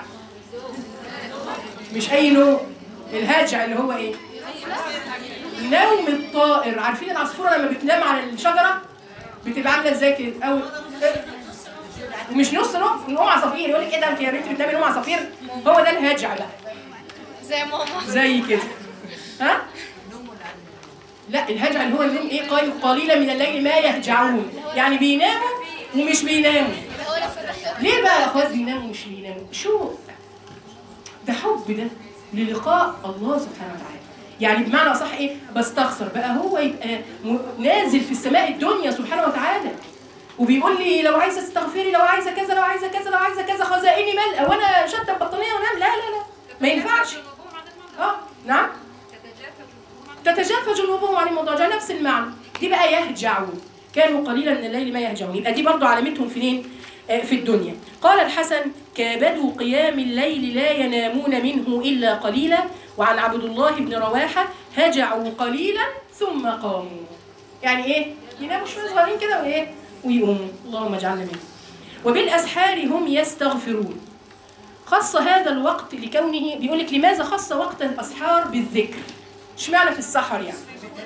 مش اي نوم، الهجع اللي هو ايه؟ نوم الطائر. عارفين العصفورة لما بتنام على الشجرة بتبقى عامله ازاي كده؟ او ومش نص نوم، نوم عصافير. يقول لك ايه ده انت يا بنتي بتنامي نوم عصافير؟ هو ده الهجع بقى. زي ماما زي كده. ها؟ لا الهجع اللي هو النوم ايه؟ قايم قليلا من الليل ما يهجعون، يعني بيناموا ومش بيناموا. ليه بقى يا اخوات بيناموا ومش بيناموا؟ شو ده حب ده للقاء الله سبحانه وتعالى. يعني بمعنى اصح ايه؟ بستخسر بقى هو يبقى نازل في السماء الدنيا سبحانه وتعالى وبيقول لي لو عايزه تستغفري، لو عايزه كذا، لو عايزه كذا، لو عايزه كذا، خزائني ملء وانا شاده البطانيه وانام. لا لا لا ما ينفعش. اه نعم تتجافى جنوبهم عن المضاجع، نفس المعنى. دي بقى يهجعون. كانوا قليلا من الليل ما يهجعون. يبقى دي برضو علامتهم فين؟ آه في الدنيا. قال الحسن كابدوا قيام الليل لا ينامون منه الا قليلا. وعن عبد الله بن رواحه هجعوا قليلا ثم قاموا. يعني ايه؟ يناموا شويه صغيرين كده وايه؟ ويقوموا. اللهم اجعلنا منهم. وبالاسحار هم يستغفرون. خص هذا الوقت لكونه، بيقول لك لماذا خص وقت الاسحار بالذكر؟ اشمعنى في السحر يعني؟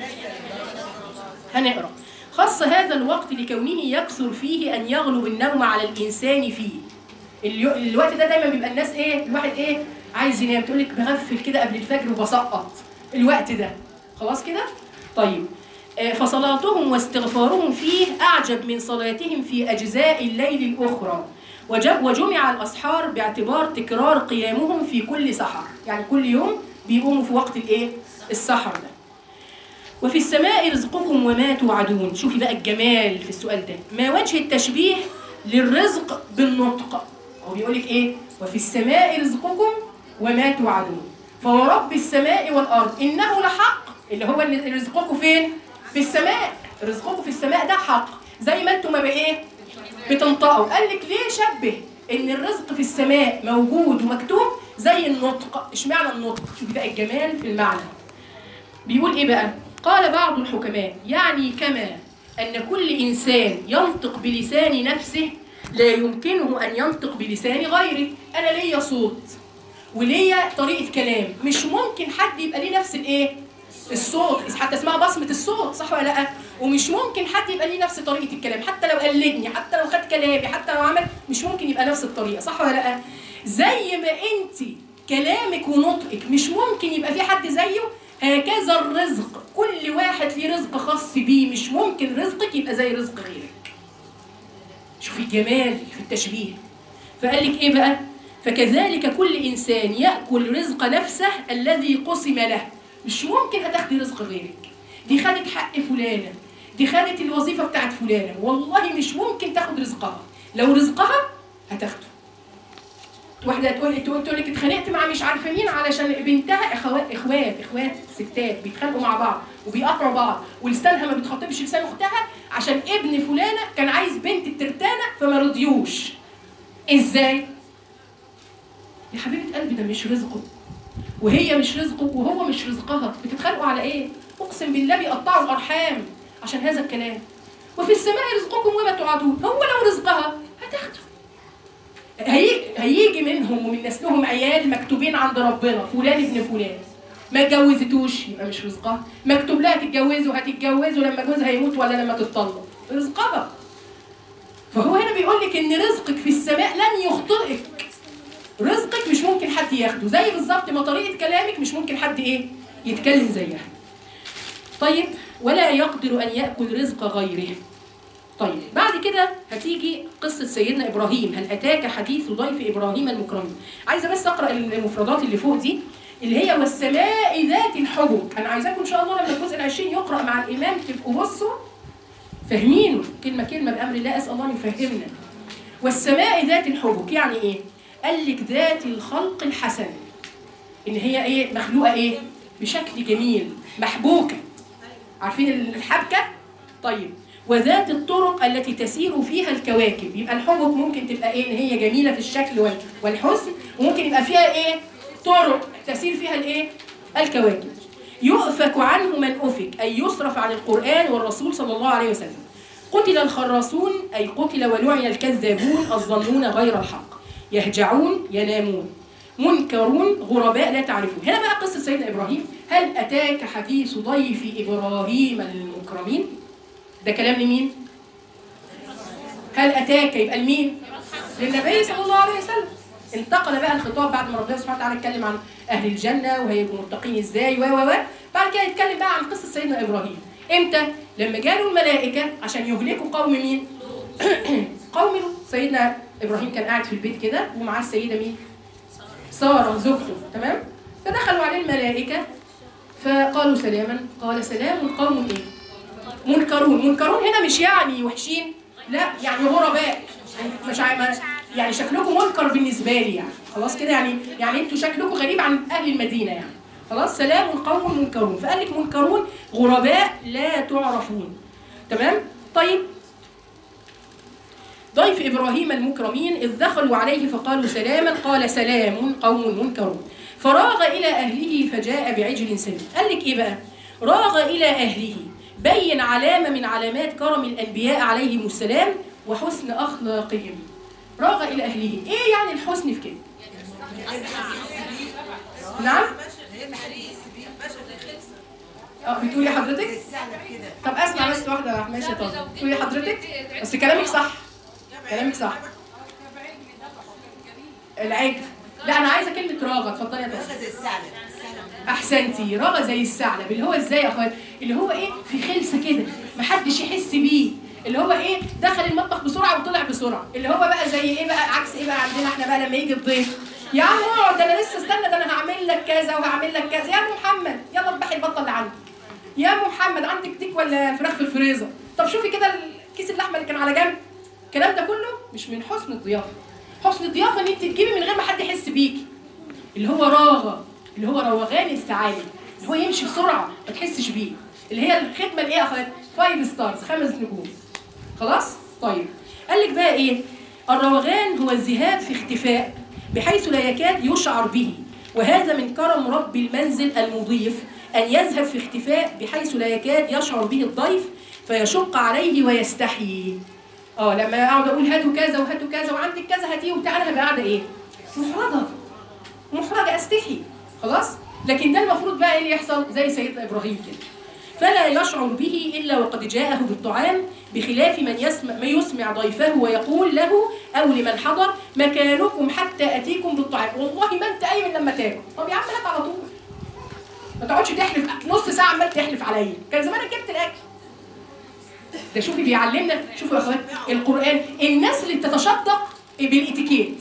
هنقرا. خص هذا الوقت لكونه يكثر فيه ان يغلب النوم على الانسان فيه. اليو... الوقت ده دايما بيبقى الناس ايه؟ الواحد ايه؟ عايز ينام، تقول لك بغفل كده قبل الفجر وبسقط. الوقت ده خلاص كده؟ طيب فصلاتهم واستغفارهم فيه اعجب من صلاتهم في اجزاء الليل الاخرى. وجمع الاسحار باعتبار تكرار قيامهم في كل سحر، يعني كل يوم بيقوموا في وقت الايه؟ السحر ده. وفي السماء رزقكم وما توعدون. شوفي بقى الجمال في السؤال ده. ما وجه التشبيه للرزق بالنطق؟ هو بيقول لك ايه؟ وفي السماء رزقكم وما توعدون. فورب السماء والارض انه لحق، اللي هو ان رزقكم فين؟ في السماء. رزقكم في السماء ده حق، زي ما انتم ما بايه؟ بتنطقوا. قال لك ليه شبه ان الرزق في السماء موجود ومكتوب زي النطق؟ اشمعنى النطق؟ شوفي بقى الجمال في المعنى. بيقول ايه بقى؟ قال بعض الحكماء يعني كما ان كل انسان ينطق بلسان نفسه لا يمكنه ان ينطق بلسان غيره. انا ليا صوت وليا طريقه كلام، مش ممكن حد يبقى ليه نفس الايه؟ الصوت، حتى اسمها بصمه الصوت، صح ولا لا؟ ومش ممكن حد يبقى ليه نفس طريقه الكلام، حتى لو قلدني، حتى لو خد كلامي، حتى لو عمل، مش ممكن يبقى نفس الطريقه، صح ولا لا؟ زي ما انت كلامك ونطقك مش ممكن يبقى في حد زيه، هكذا الرزق كل واحد ليه رزق خاص بيه، مش ممكن رزقك يبقى زي رزق غيرك. شوفي الجمال في التشبيه. فقال لك ايه بقى؟ فكذلك كل انسان ياكل رزق نفسه الذي قسم له. مش ممكن هتاخدي رزق غيرك. دي خدت حق فلانه، دي خدت الوظيفه بتاعت فلانه، والله مش ممكن تاخد رزقها. لو رزقها هتاخده. واحده تقول لي تقول لك اتخانقت مع مش عارفه مين علشان بنتها، اخوات اخوات اخوات ستات بيتخانقوا مع بعض وبيقطعوا بعض، ولسانها ما بتخاطبش لسان اختها عشان ابن فلانه كان عايز بنت الترتانه فما رضيوش. ازاي؟ يا حبيبه قلبي ده مش رزقه، وهي مش رزقه وهو مش رزقها، بتتخانقوا على ايه؟ اقسم بالله بيقطعوا الارحام عشان هذا الكلام. وفي السماء رزقكم وما توعدون، هو لو رزقها هتاخده. هي... هيجي منهم ومن نسلهم عيال مكتوبين عند ربنا فلان ابن فلان، ما اتجوزتوش يبقى مش رزقها، مكتوب لها تتجوزوا هتتجوزوا لما جوزها يموت ولا لما تتطلق، رزقها. فهو هنا بيقول لك ان رزقك في السماء لن يخطئك، رزقك مش ممكن حد ياخده، زي بالظبط ما طريقه كلامك مش ممكن حد ايه يتكلم زيها. طيب ولا يقدر ان ياكل رزق غيره. طيب بعد كده هتيجي قصه سيدنا ابراهيم، هل اتاك حديث ضيف ابراهيم المكرمين. عايزه بس اقرا المفردات اللي فوق دي اللي هي والسماء ذات الحبك. انا عايزاكم ان شاء الله لما الجزء العشرين يقرا مع الامام تبقوا بصوا فاهمينه كلمه كلمه بامر الله، اسال الله ان يفهمنا. والسماء ذات الحبك يعني ايه؟ قال لك ذات الخلق الحسن، ان هي ايه؟ مخلوقه ايه؟ بشكل جميل، محبوكه. عارفين الحبكه؟ طيب وذات الطرق التي تسير فيها الكواكب. يبقى الحبك ممكن تبقى ايه؟ ان هي جميله في الشكل والحسن، وممكن يبقى فيها ايه؟ طرق تسير فيها الايه؟ الكواكب. يؤفك عنه من أفك، أي يصرف عن القرآن والرسول صلى الله عليه وسلم. قتل الخراصون، أي قتل ولعن الكذابون الظنون غير الحق. يهجعون ينامون، منكرون غرباء لا تعرفون. هنا بقى قصة سيدنا إبراهيم، هل أتاك حديث ضيف إبراهيم المكرمين؟ ده كلام لمين؟ هل أتاك يبقى لمين؟ للنبي صلى الله عليه وسلم. انتقل بقى الخطاب بعد ما ربنا سبحانه وتعالى اتكلم عن اهل الجنه وهيبقوا متقين ازاي و و و بعد كده يتكلم بقى عن قصه سيدنا ابراهيم. امتى؟ لما جاله الملائكه عشان يهلكوا قوم مين؟ قوم لوط. سيدنا ابراهيم كان قاعد في البيت كده ومعاه السيده مين؟ ساره زوجته، تمام؟ فدخلوا عليه الملائكه فقالوا سلاما، قال سلام قوم ايه؟ منكرون. منكرون هنا مش يعني وحشين، لا يعني غرباء، مش عارف يعني شكلكم منكر بالنسبه لي يعني، خلاص كده يعني يعني انتوا شكلكم غريب عن اهل المدينه يعني، خلاص سلام قوم منكرون. فقال لك منكرون غرباء لا تعرفون، تمام؟ طيب ضيف ابراهيم المكرمين اذ دخلوا عليه فقالوا سلاما، قال سلام قوم منكرون. فراغ الى اهله فجاء بعجل سمين. قال لك ايه بقى؟ راغ الى اهله، بين علامه من علامات كرم الانبياء عليهم السلام وحسن اخلاقهم. راغ الى اهله، ايه يعني الحسن في كده؟ نعم؟ اه بتقولي حضرتك؟ طب اسمع بس واحده ماشي. طب بتقولي حضرتك؟ بس كلامك صح، كلامك صح. العجل، لا انا عايزه كلمه راغه. اتفضلي يا باشا. راغه زي الثعلب. احسنتي، راغه زي الثعلب اللي هو ازاي يا اخوات؟ اللي هو ايه؟ في خلسه كده محدش يحس بيه، اللي هو ايه؟ دخل المطبخ بسرعه وطلع بسرعه، اللي هو بقى زي ايه بقى؟ عكس ايه بقى عندنا احنا بقى لما يجي الضيف؟ يا عم اقعد ده انا لسه استنى، ده انا هعمل لك كذا وهعمل لك كذا. يا ام محمد يلا اذبحي البطه اللي عندك. يا ام محمد عندك ديك ولا فراخ في الفريزر؟ طب شوفي كده كيس اللحمه اللي كان على جنب. الكلام ده كله مش من حسن الضيافه. حسن الضيافه ان انت تجيبي من غير ما حد يحس بيكي، اللي هو راغه، اللي هو روغان السعاده، اللي هو يمشي بسرعه ما تحسش بيه، اللي هي الخدمه الايه يا اخوات؟ فايف ستارز، خمس نجوم. خلاص؟ طيب قال لك بقى ايه؟ الروغان هو الذهاب في اختفاء بحيث لا يكاد يشعر به، وهذا من كرم رب المنزل المضيف أن يذهب في اختفاء بحيث لا يكاد يشعر به الضيف فيشق عليه ويستحيي. اه لما اقعد اقول هاتوا كذا وهاتوا كذا وعندك كذا هاتيه وبتاع، انا هبقى قاعده ايه؟ محرجه، محرجه استحي. خلاص؟ لكن ده المفروض بقى ايه اللي يحصل؟ زي سيدنا ابراهيم كده. فلا يشعر به إلا وقد جاءه بالطعام، بخلاف من يسمع, من يسمع ضيفه ويقول له أو لمن حضر مكانكم حتى أتيكم بالطعام. والله ما أنت قايم لما تاكل. طب يا عم هات على طول، ما تقعدش تحلف نص ساعة عمال تحلف عليا، كان زمانك جبت الأكل. ده شوفي بيعلمنا، شوفوا يا أخوات القرآن، الناس اللي بتتشدق بالإتيكيت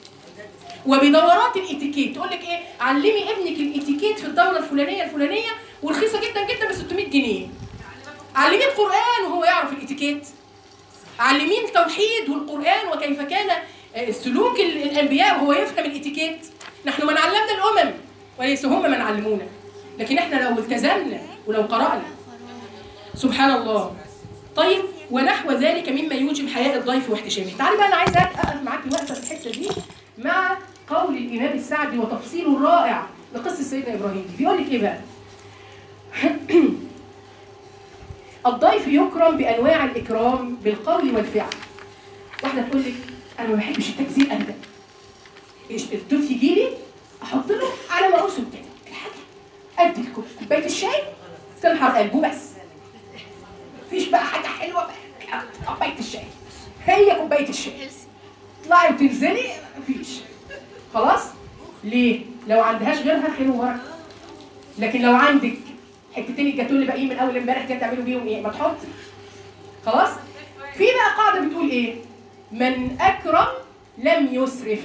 وبدورات الإتيكيت، تقول لك إيه؟ علمي ابنك الإتيكيت في الدورة الفلانية الفلانية ورخيصة جدا جدا ب ستمية جنيه. علميه القرآن وهو يعرف الإتيكيت. علميه التوحيد والقرآن وكيف كان سلوك الأنبياء وهو يفهم الإتيكيت. نحن من علمنا الأمم وليس هم من علمونا، لكن احنا لو التزمنا ولو قرأنا سبحان الله. طيب ونحو ذلك مما يوجب حياء الضيف واحتشامه. تعالي بقى انا عايزه اقف معاكي وقفه في الحته دي مع قول الامام السعدي وتفصيله الرائع لقصه سيدنا ابراهيم دي. بيقول لك ايه بقى؟ الضيف يكرم بانواع الاكرام بالقول والفعل. واحده تقول لك انا ما بحبش التجزيء ابدا، الضيف يجي لي احط له على مرقوسه بتاعي الحاجه قد الكوب كوبايه الشاي تنحر قلبه بس، مفيش بقى حاجه حلوه بقى كوبايه الشاي، هي كوبايه الشاي طلعي وتنزلي مفيش خلاص. ليه؟ لو عندهاش غيرها خير وبركه. لكن لو عندك حتتين الجاتوه اللي باقيين من اول امبارح كده تعملوا بيهم ايه؟ ما تحطي خلاص. في بقى قاعده بتقول ايه؟ من اكرم لم يسرف.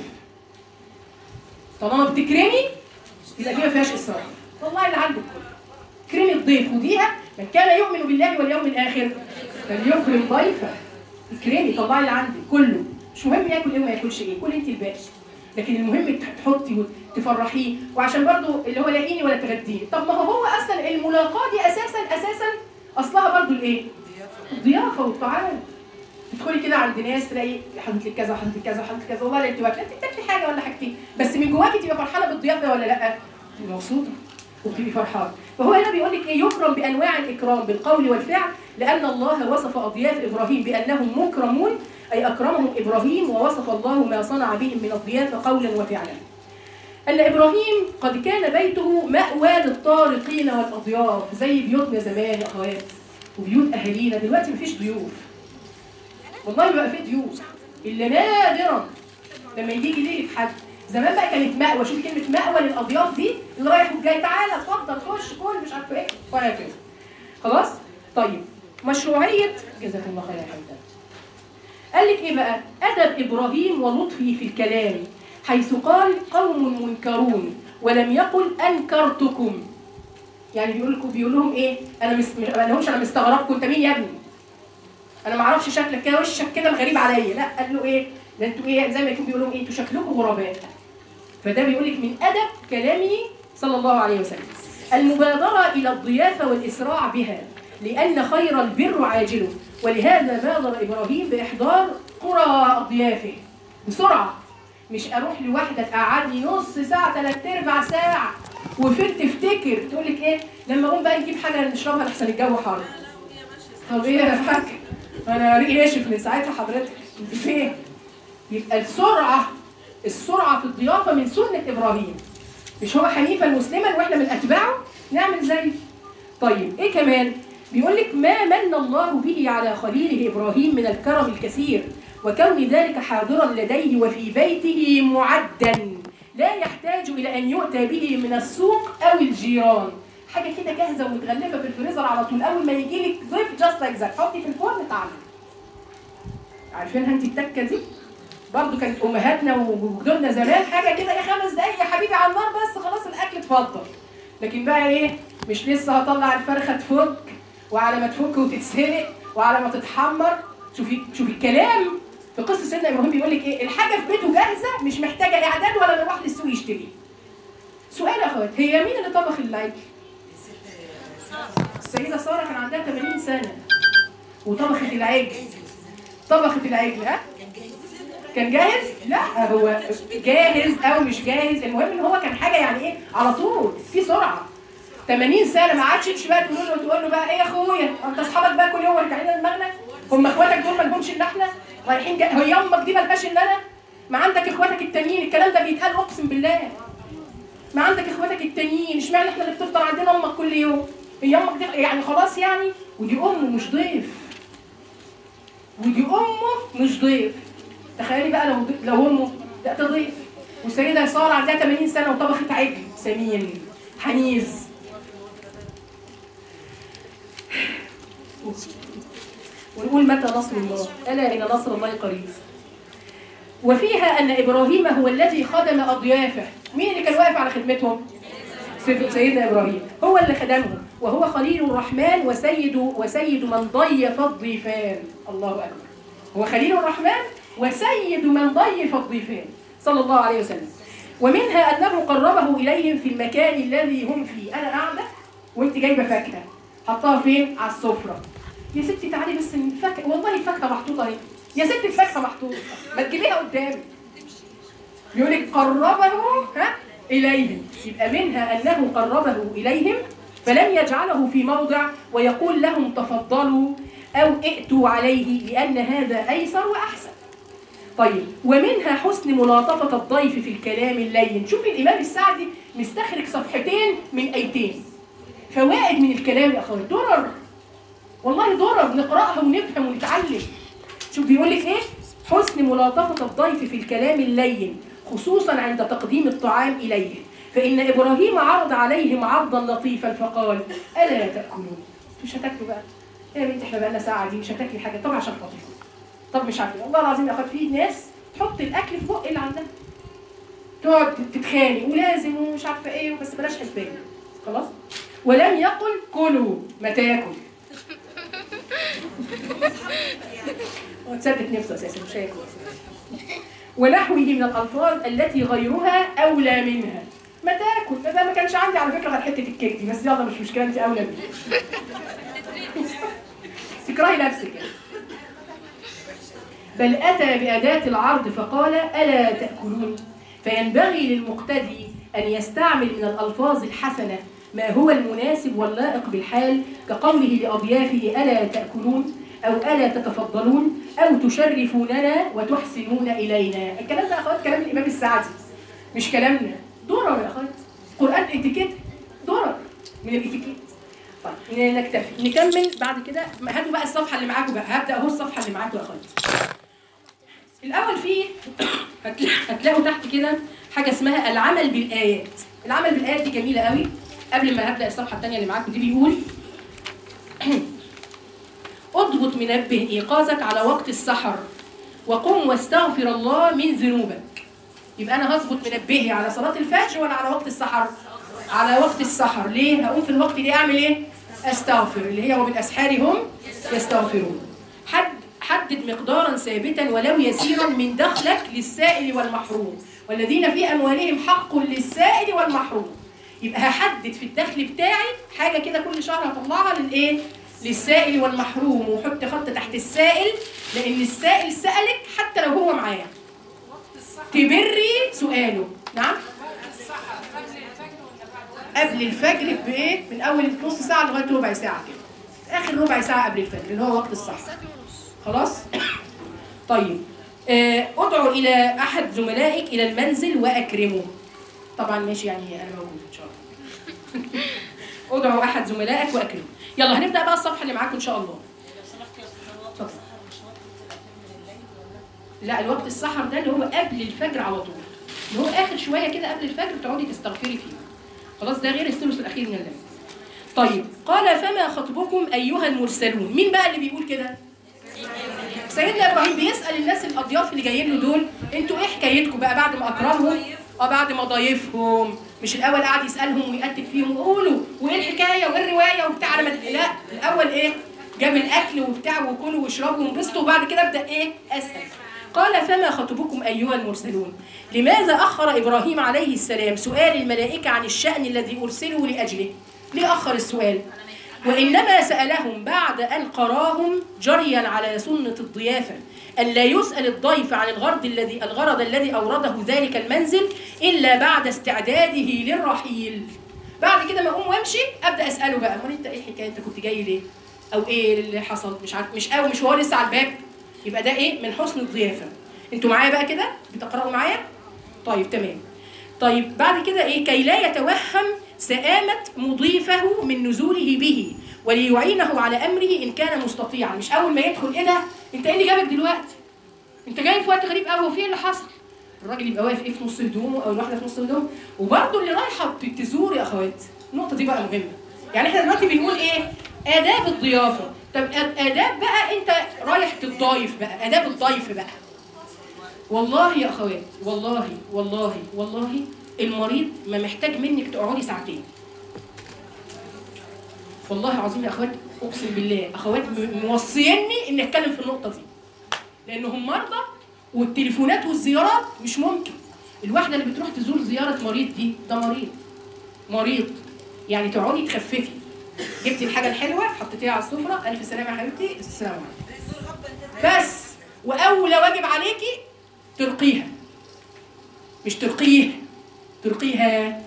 طالما بتكرمي يبقى دي ما فيهاش اسراف. والله اللي عندك كله كرمي الضيف، وديها من كان يؤمن بالله واليوم الاخر فليكرم ضيفه. اكرمي، طلعي اللي عندك كله، مش مهم ياكل ايه وما ياكلش ايه، كل انت الباقي، لكن المهم تحطي وتفرحيه. وعشان برضو اللي هو لاقيني ولا تغديني. طب ما هو اصلا الملاقاه دي اساسا اساسا اصلها برضو الايه؟ الضيافه والطعام. تدخلي كده عند ناس تلاقي حاطط لك كذا وحاطط لك كذا وحاطط لك كذا، والله لا انت واكله، انت بتاكلي حاجه ولا حاجتين، بس من جواكي تبقى فرحانه بالضيافه ولا لا؟ تبقى مبسوطه وبتبقي فرحانه. فهو هنا بيقول لك ايه؟ يكرم بانواع الاكرام بالقول والفعل، لان الله وصف اضياف ابراهيم بانهم مكرمون، اي اكرمهم ابراهيم ووصف الله ما صنع بهم من الضيافه قولا وفعلا. ان ابراهيم قد كان بيته مأوى للطارقين والاضياف، زي بيوتنا زمان يا اخوات وبيوت اهالينا. دلوقتي مفيش ضيوف، والله بقى في ضيوف الا نادرا لما يجي ليلة حد. زمان بقى كانت مأوى، شوفي كلمه مأوى للاضياف دي، اللي رايح والجاي تعالى اتفضل خش كل مش عارفه ايه وهكذا. خلاص؟ طيب مشروعيه جزاك الله خير يا حبيبتي. قال لك ايه بقى؟ ادب ابراهيم ولطفه في الكلام، حيث قال قوم منكرون ولم يقل انكرتكم. يعني بيقول لكم بيقول لهم ايه؟ انا مس... ما لهمش انا مستغربكم، انت مين يا ابني؟ انا ما اعرفش شكلك كده، وشك كده غريب عليا. لا، قال له ايه؟ ده انتوا ايه؟ زي ما يكون بيقول لهم ايه؟ انتوا شكلكم غرباء. فده بيقول لك من ادب كلامه صلى الله عليه وسلم المبادره الى الضيافه والاسراع بها، لان خير البر عاجله، ولهذا بادر ابراهيم باحضار قرى اضيافه بسرعه. مش اروح لواحده تقعدني نص ساعه ثلاث ارباع ساعه وفين تفتكر تقول لك ايه؟ لما اقوم بقى نجيب حاجه نشربها لحسن الجو حر. طب ايه يا حاج؟ انا ريقي ناشف من ساعتها حضرتك، انت فين؟ يبقى السرعه السرعه في الضيافه من سنه ابراهيم. مش هو حنيفا مسلما واحنا من اتباعه نعمل زيه. طيب ايه كمان؟ بيقول لك ما من الله به على خليله ابراهيم من الكرم الكثير، وكون ذلك حاضرا لديه وفي بيته معدا، لا يحتاج الى ان يؤتى به من السوق او الجيران. حاجه كده جاهزه ومتغلفه في الفريزر على طول، اول ما يجي لك ضيف جاست لايك ذات حطي في الفرن تعالي. عارفينها انت التكه دي؟ برضه كانت امهاتنا وجدودنا زمان حاجه كده ايه، خمس دقايق يا حبيبي على النار بس خلاص الاكل اتفضل. لكن بقى ايه؟ مش لسه هطلع الفرخه تفك، وعلى ما تفك وتتسلق وعلى ما تتحمر. شوفي شوفي الكلام في قصه سيدنا ابراهيم بيقول لك ايه؟ الحاجه في بيته جاهزه مش محتاجه اعداد ولا نروح للسوق يشتري. سؤال يا اخوات، هي مين اللي طبخ العجل؟ السيده ساره كان عندها ثمانين سنه وطبخت العجل. طبخت العجل ها؟ كان جاهز؟ لا، هو جاهز او مش جاهز، المهم ان هو كان حاجه يعني ايه؟ على طول في سرعه. ثمانين سنه ما عادش يمشي بقى تقول له تقول له بقى ايه يا اخويا؟ انت اصحابك بقى كل يوم راجعين دماغنا؟ هم اخواتك دول ما لهمش الا احنا؟ رايحين جا... هي امك دي مالهاش الا انا؟ ما عندك اخواتك التانيين، الكلام ده بيتقال اقسم بالله. ما عندك اخواتك التانيين، اشمعنى احنا اللي بتفطر عندنا امك كل يوم؟ هي امك دي يعني خلاص يعني؟ ودي امه مش ضيف. ودي امه مش ضيف. تخيلي بقى لو لو امه لا تضيف. والسيده ساره عندها ثمانين سنه وطبخت عجل سمين حنيز. ونقول متى نصر الله؟ الا ان نصر الله قريب. وفيها ان ابراهيم هو الذي خدم اضيافه. مين اللي كان واقف على خدمتهم؟ سيدنا ابراهيم هو اللي خدمهم، وهو خليل الرحمن وسيد وسيد من ضيف الضيفان. الله اكبر. هو خليل الرحمن وسيد من ضيف الضيفان صلى الله عليه وسلم. ومنها انه قربه اليهم في المكان الذي هم فيه. انا قاعده وانت جايبه فاكهه حطها فين؟ على السفره. يا ستي تعالي بس الفاكهه، والله الفاكهه محطوطه اهي. يا ستي الفاكهه محطوطه، ما تجيبيها قدامي. بيقول لك قربه ها إليهم، يبقى منها أنه قربه إليهم فلم يجعله في موضع ويقول لهم تفضلوا أو ائتوا عليه لأن هذا أيسر وأحسن. طيب ومنها حسن ملاطفة الضيف في الكلام اللين. شوف الإمام السعدي مستخرج صفحتين من أيتين فوائد من الكلام يا أخوات، درر والله درر نقرأها ونفهم ونتعلم. شوف بيقول لك إيه؟ حسن ملاطفة الضيف في الكلام اللين خصوصا عند تقديم الطعام إليه، فإن إبراهيم عرض عليهم عرضا لطيفا فقال ألا تأكلون؟ مش هتاكلوا بقى؟ يا بنتي احنا بقالنا ساعة دي مش هتاكلي حاجة. طب عشان خاطري، طب مش عارفة والله العظيم يا أخوات في ناس تحط الأكل في بق اللي عندها تقعد تتخانق ولازم ومش عارفة إيه بس بلاش حسبان خلاص. ولم يقل كلوا ما تاكل. تصدق نفسه أساسا مش هياكل. ونحوه من الألفاظ التي غيرها أولى منها. ما تاكل ده ما كانش عندي على فكرة غير حتة الكيك دي بس يلا مش مشكلة أنت أولى منها. تكرهي نفسك. بل أتى بأداة العرض فقال ألا تأكلون؟ فينبغي للمقتدي أن يستعمل من الألفاظ الحسنة ما هو المناسب واللائق بالحال كقوله لأضيافه ألا تأكلون أو ألا تتفضلون أو تشرفوننا وتحسنون إلينا. الكلام ده أخوات كلام الإمام السعدي مش كلامنا. درر يا أخوات، قرآن اتيكيت درر من الاتيكيت. طيب نكتفي نكمل بعد كده. هاتوا بقى الصفحة اللي معاكم بقى، هبدأ أهو الصفحة اللي معاكم يا أخوات. الأول فيه هتلاقوا تحت كده حاجة اسمها العمل بالآيات. العمل بالآيات دي جميلة قوي. قبل ما هبدأ الصفحة الثانية اللي معاكم دي بيقول اضبط منبه إيقاظك على وقت السحر وقم واستغفر الله من ذنوبك. يبقى أنا هظبط منبهي على صلاة الفجر ولا على وقت السحر؟ على وقت السحر. ليه؟ هقوم في الوقت ده أعمل إيه؟ أستغفر، اللي هي وبالأسحار هم يستغفرون. حد حدد مقدارا ثابتا ولو يسيرا من دخلك للسائل والمحروم، والذين في أموالهم حق للسائل والمحروم. يبقى هحدد في الدخل بتاعي حاجة كده كل شهر هطلعها للإيه؟ للسائل والمحروم، وحط خط تحت السائل لأن السائل سألك حتى لو هو معاه تبري سؤاله. نعم؟ قبل الفجر بإيه؟ من أول نص ساعة لغاية ربع ساعة كده، آخر ربع ساعة قبل الفجر اللي هو وقت السحر. خلاص؟ طيب آه، ادعو إلى أحد زملائك إلى المنزل وأكرمه. طبعا ماشي يعني أنا موجود إن شاء الله. ادعو أحد زملائك وأكرمه. يلا هنبدأ بقى الصفحة اللي معاكم إن شاء الله. لا الوقت السحر ده اللي هو قبل الفجر على طول، اللي هو آخر شوية كده قبل الفجر تقعدي تستغفري فيه. خلاص ده غير الثلث الأخير من الليل. طيب قال فما خطبكم أيها المرسلون. مين بقى اللي بيقول كده؟ سيدنا إبراهيم بيسأل الناس الأضياف اللي جايين له دول انتوا إيه حكايتكم بقى بعد ما أكرمهم؟ اه بعد ما ضايفهم. مش الأول قاعد يسألهم ويقتل فيهم ويقولوا وإيه الحكاية وإيه الرواية وبتاع على مد... لا الأول إيه؟ جاب الأكل وبتاع وكلوا واشربوا وانبسطوا وبعد كده أبدأ إيه؟ أسأل. قال فما خطبكم أيها المرسلون. لماذا أخر إبراهيم عليه السلام سؤال الملائكة عن الشأن الذي أرسلوا لأجله؟ ليه أخر السؤال؟ وإنما سألهم بعد أن قراهم جريا على سنة الضيافة أن لا يسأل الضيف عن الغرض الذي الغرض الذي أورده ذلك المنزل إلا بعد استعداده للرحيل. بعد كده ما أقوم وأمشي أبدأ أسأله بقى أمال أنت إيه الحكاية؟ أنت كنت جاي ليه؟ أو إيه اللي حصل؟ مش عارف مش قوي مش هو لسه على الباب. يبقى ده إيه؟ من حسن الضيافة. أنتوا معايا بقى كده؟ بتقرأوا معايا؟ طيب تمام. طيب بعد كده إيه؟ كي لا يتوهم سآمة مضيفه من نزوله به وليعينه على أمره إن كان مستطيعا. مش أول ما يدخل إيه ده؟ أنت إيه اللي جابك دلوقتي؟ أنت جاي في وقت غريب قوي وفي إيه اللي حصل؟ الراجل يبقى واقف إيه في نص هدومه أو الواحدة في نص هدومه. وبرضه اللي رايحة تزور يا أخوات النقطة دي بقى مهمة. يعني إحنا دلوقتي بنقول إيه؟ آداب الضيافة. طب آداب بقى أنت رايح تضايف بقى، آداب الضيف بقى. والله يا أخوات والله والله والله المريض ما محتاج منك تقعدي ساعتين. والله العظيم يا اخوات اقسم بالله اخوات موصيني اني اتكلم في النقطه دي لانهم مرضى والتليفونات والزيارات مش ممكن. الواحده اللي بتروح تزور زياره مريض دي ده مريض مريض يعني تقعدي تخففي. جبتي الحاجه الحلوه حطيتيها على السفره الف سلامه يا حبيبتي السلام عليكم بس. واول واجب عليكي ترقيها مش ترقيه. تلقيها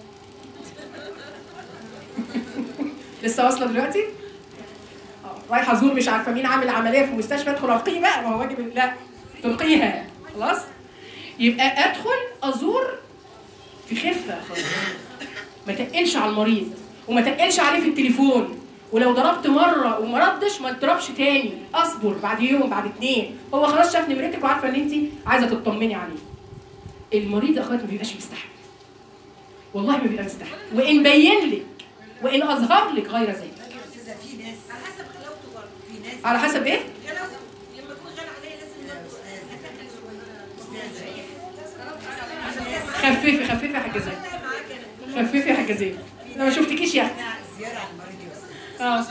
لسه واصله دلوقتي؟ اه رايحه ازور مش عارفه مين عامل عمليه في المستشفى، ادخل القيه بقى، ما هو واجب. لا تلقيها خلاص. يبقى ادخل ازور في خفه خلاص، ما تقلش على المريض وما تقلش عليه في التليفون، ولو ضربت مره وما ردش ما تضربش تاني، اصبر بعد يوم بعد اتنين، هو خلاص شاف نمرتك وعارفه ان انت عايزه تطمني عليه. المريض يا اخوات ما بيبقاش مستحمل، والله ما بيبقى مستحمل، وان بين لك وان اظهر لك غير ذلك. في ناس على حسب غلاوته برضه، في ناس على حسب ايه؟ غلاوته، لما يكون غالي عليه لازم يبقى استاذ. خففي خففي يا حاجه زين، خففي يا حاجه زين، انا ما شفتكيش يا اختي. زياره على المريض يا استاذ. اه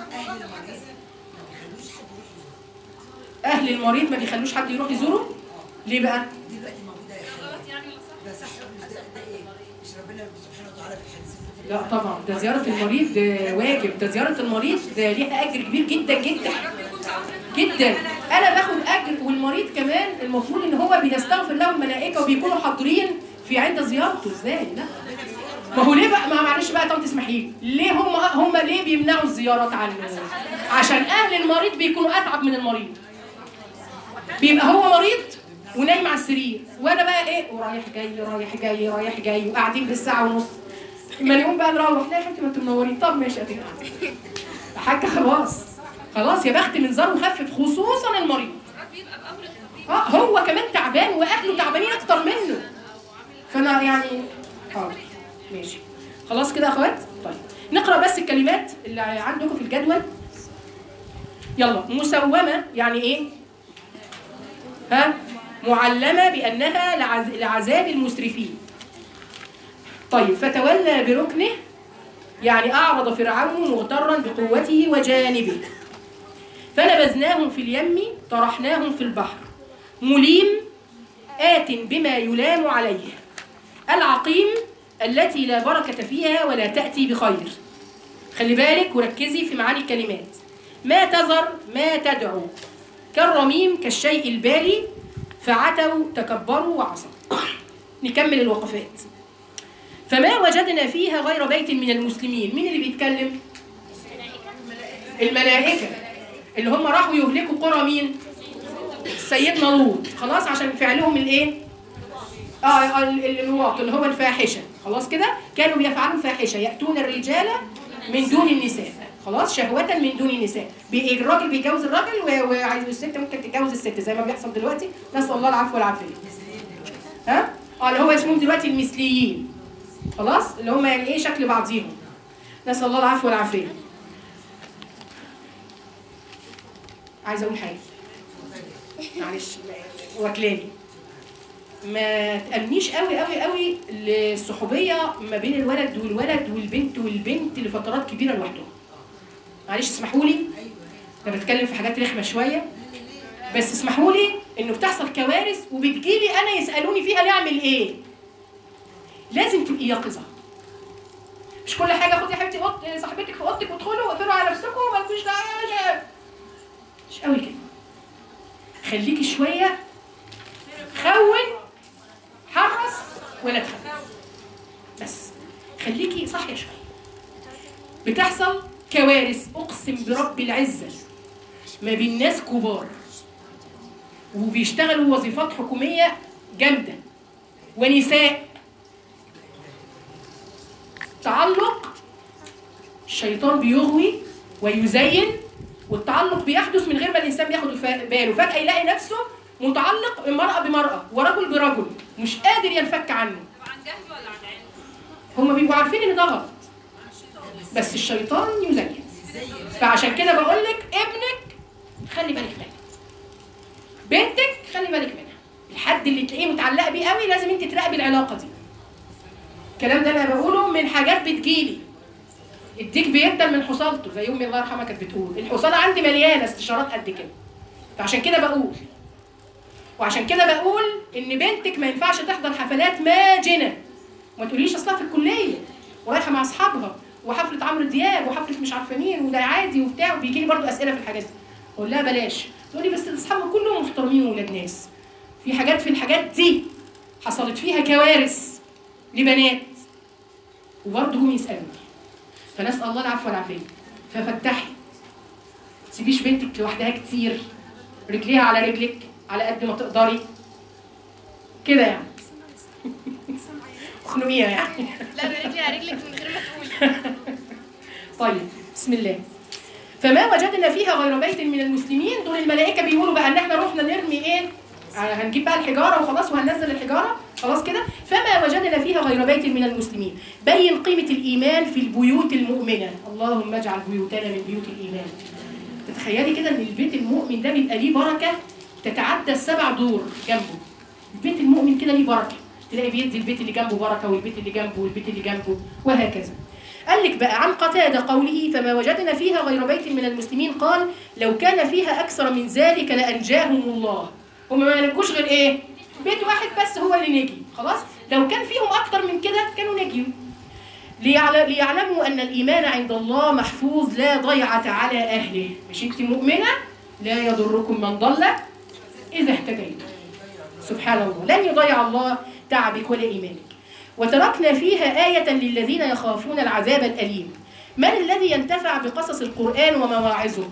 اهل المريض ما بيخلوش حد يروح يزوره. اهل المريض ما بيخلوش حد يروح يزوره. ليه بقى؟ دلوقتي موجوده ده صح ولا ده ايه؟ مش ربنا سبحانه وتعالى في الحديث. لا طبعا ده زياره المريض ده واجب، ده زياره المريض ده ليها اجر كبير جدا جدا جدا. انا باخد اجر والمريض كمان المفروض ان هو بيستغفر له الملائكه وبيكونوا حاضرين في عند زيارته. ازاي؟ لا ما هو ليه بقى؟ ما معلش بقى طب تسمحي لي، ليه هم هم ليه بيمنعوا الزيارات عنه؟ عشان اهل المريض بيكونوا اتعب من المريض. بيبقى هو مريض ونايم على السرير وانا بقى ايه ورايح جاي رايح جاي رايح جاي وقاعدين بالساعه ونص، اما نقوم بقى نروح لا يا حبيبتي ما انتم منورين. طب ماشي يا حاجه خلاص خلاص يا بخت من زار وخفف، خصوصا المريض. اه هو كمان تعبان واهله تعبانين اكتر منه، فانا يعني اه ماشي خلاص كده يا اخوات. طيب نقرا بس الكلمات اللي عندكم في الجدول. يلا. مسومه يعني ايه؟ ها؟ معلمه بانها لعز... لعذاب المسرفين. طيب فتولى بركنه يعني اعرض فرعون مغترا بقوته وجانبه، فنبذناهم في اليم طرحناهم في البحر، مليم آت بما يلام عليه، العقيم التي لا بركة فيها ولا تأتي بخير. خلي بالك وركزي في معاني الكلمات. ما تذر ما تدعو، كالرميم كالشيء البالي، فعتوا تكبروا وعصوا. نكمل الوقفات. فما وجدنا فيها غير بيت من المسلمين. مين اللي بيتكلم؟ الملائكة اللي هم راحوا يهلكوا قرى مين؟ سيدنا لوط. خلاص عشان فعلهم الايه؟ اه اللواط اللي هو الفاحشه. خلاص كده كانوا بيفعلوا الفاحشه، ياتون الرجال من دون النساء. خلاص شهوه من دون النساء. الراجل بيتجوز الراجل والست ممكن تتجوز الست زي ما بيحصل دلوقتي، نسال الله العفو والعافيه. ها؟ اه اللي هو اسمهم دلوقتي المثليين. خلاص اللي هم يعني ايه شكل بعضيهم، نسال الله العفو والعافيه. عايزه اقول حاجه معلش واكلاني، ما تأمنيش قوي قوي قوي الصحوبيه ما بين الولد والولد والبنت والبنت لفترات كبيره لوحدهم. معلش اسمحوا لي انا بتكلم في حاجات رخمه شويه، بس اسمحوا لي انه بتحصل كوارث وبتجيلي انا يسالوني فيها نعمل ايه. لازم تبقي يقظه، مش كل حاجه خدي يا حبيبتي اوضه صاحبتك في اوضتك وادخلوا واقفلوا على نفسكم ومالكوش دعوه. مش قوي كده، خليكي شويه خون حرص ولا تخاف، بس خليكي صاحيه شويه. بتحصل كوارث اقسم برب العزه ما بين ناس كبار وبيشتغلوا وظيفات حكوميه جامده ونساء، تعلق الشيطان بيغوي ويزين، والتعلق بيحدث من غير ما الانسان بياخد باله. فجاه يلاقي نفسه متعلق امراه بمراه ورجل برجل مش قادر ينفك عنه. عن جهل ولا عن علم؟ هم بيبقوا عارفين ان ده غلط بس الشيطان يزين. فعشان كده بقول لك ابنك خلي بالك منه، بنتك خلي بالك منها، الحد اللي تلاقيه متعلقه بيه قوي لازم انت تراقبي العلاقه دي. الكلام ده انا بقوله من حاجات بتجيلي. الديك بيندل من حصالته زي امي الله يرحمها كانت بتقول، الحصاله عندي مليانه استشارات قد كده. فعشان كده بقول وعشان كده بقول ان بنتك ما ينفعش تحضر حفلات ماجنه. ما تقوليش اصلها في الكليه ورايحه مع اصحابها وحفله عمرو دياب وحفله مش عارفه مين وده عادي وبتاع، وبيجي لي برضه اسئله في الحاجات دي. اقول لها بلاش. تقول لي بس اصحابها كلهم محترمين وولاد ناس. في حاجات في الحاجات دي حصلت فيها كوارث لبنات وبرضه هم يسالوني. فنسال الله العفو والعافيه. ففتحي، تسيبيش بنتك لوحدها كتير، رجليها على رجلك على قد ما تقدري كده يعني. خنوقيها يعني. لا انا رجلي على رجلك من غير ما تقولي. طيب بسم الله. فما وجدنا فيها غير بيت من المسلمين. دول الملائكه بيقولوا بقى ان احنا رحنا نرمي ايه؟ هنجيب بقى الحجاره وخلاص وهننزل الحجاره خلاص كده. فما وجدنا فيها غير بيت من المسلمين. بين قيمه الايمان في البيوت المؤمنه. اللهم اجعل بيوتنا من بيوت الايمان. تتخيلي كده ان البيت المؤمن ده بيبقى ليه بركه تتعدى السبع دور جنبه. البيت المؤمن كده ليه بركه، تلاقي بيدي البيت اللي جنبه بركه والبيت اللي جنبه والبيت اللي جنبه وهكذا. قال لك بقى عن قتادة قوله فما وجدنا فيها غير بيت من المسلمين قال لو كان فيها أكثر من ذلك لأنجاهم الله. هم ما نجوش غير إيه؟ بيت واحد بس هو اللي نجي خلاص. لو كان فيهم أكثر من كده كانوا نجيوا. ليعلموا أن الإيمان عند الله محفوظ لا ضيعة على أهله. مش أنت مؤمنة لا يضركم من ضل إذا اهتديتم. سبحان الله، لن يضيع الله تعبك ولا إيمانك. وتركنا فيها آية للذين يخافون العذاب الأليم. من الذي ينتفع بقصص القرآن ومواعظه؟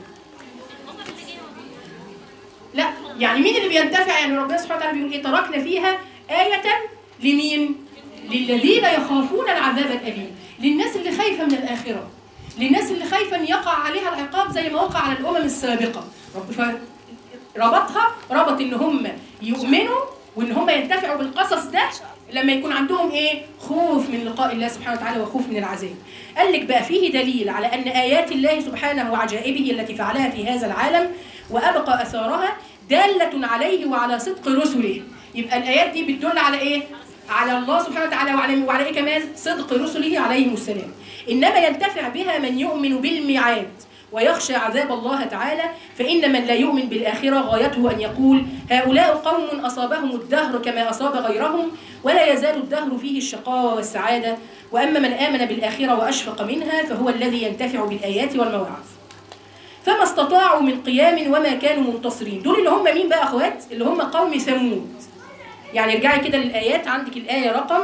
لا، يعني مين اللي بينتفع؟ يعني ربنا سبحانه وتعالى بيقول إيه؟ تركنا فيها آية لمين؟ للذين يخافون العذاب الأليم. للناس اللي خايفة من الآخرة، للناس اللي خايفة أن يقع عليها العقاب زي ما وقع على الأمم السابقة. ربطها ربط إن هم يؤمنوا وإن هم ينتفعوا بالقصص ده لما يكون عندهم ايه؟ خوف من لقاء الله سبحانه وتعالى وخوف من العذاب. قال لك بقى فيه دليل على ان ايات الله سبحانه وعجائبه التي فعلها في هذا العالم وابقى اثارها داله عليه وعلى صدق رسله. يبقى الايات دي بتدل على ايه؟ على الله سبحانه وتعالى وعلى وعلى ايه كمان؟ صدق رسله عليهم السلام. انما ينتفع بها من يؤمن بالميعاد ويخشى عذاب الله تعالى. فإن من لا يؤمن بالآخرة غايته أن يقول هؤلاء قوم أصابهم الدهر كما أصاب غيرهم ولا يزال الدهر فيه الشقاوة والسعادة. وأما من آمن بالآخرة وأشفق منها فهو الذي ينتفع بالآيات والمواعظ. فما استطاعوا من قيام وما كانوا منتصرين. دول اللي هم مين بقى أخوات؟ اللي هم قوم ثمود. يعني ارجعي كده للآيات، عندك الآية رقم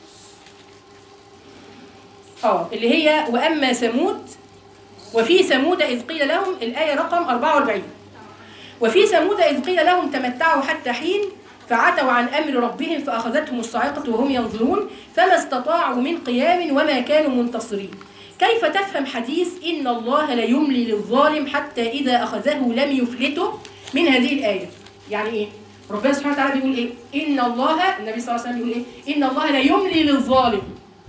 آه اللي هي وأما ثمود وفي ثمود إذ قيل لهم، الآية رقم أربعة وأربعين. وفي ثمود إذ قيل لهم تمتعوا حتى حين فعتوا عن أمر ربهم فأخذتهم الصاعقة وهم ينظرون فما استطاعوا من قيام وما كانوا منتصرين. كيف تفهم حديث إن الله لا يملي للظالم حتى إذا أخذه لم يفلته من هذه الآية؟ يعني إيه؟ ربنا سبحانه وتعالى بيقول إيه؟ إن الله، النبي صلى الله عليه وسلم بيقول إيه؟ إن الله لا يملي للظالم.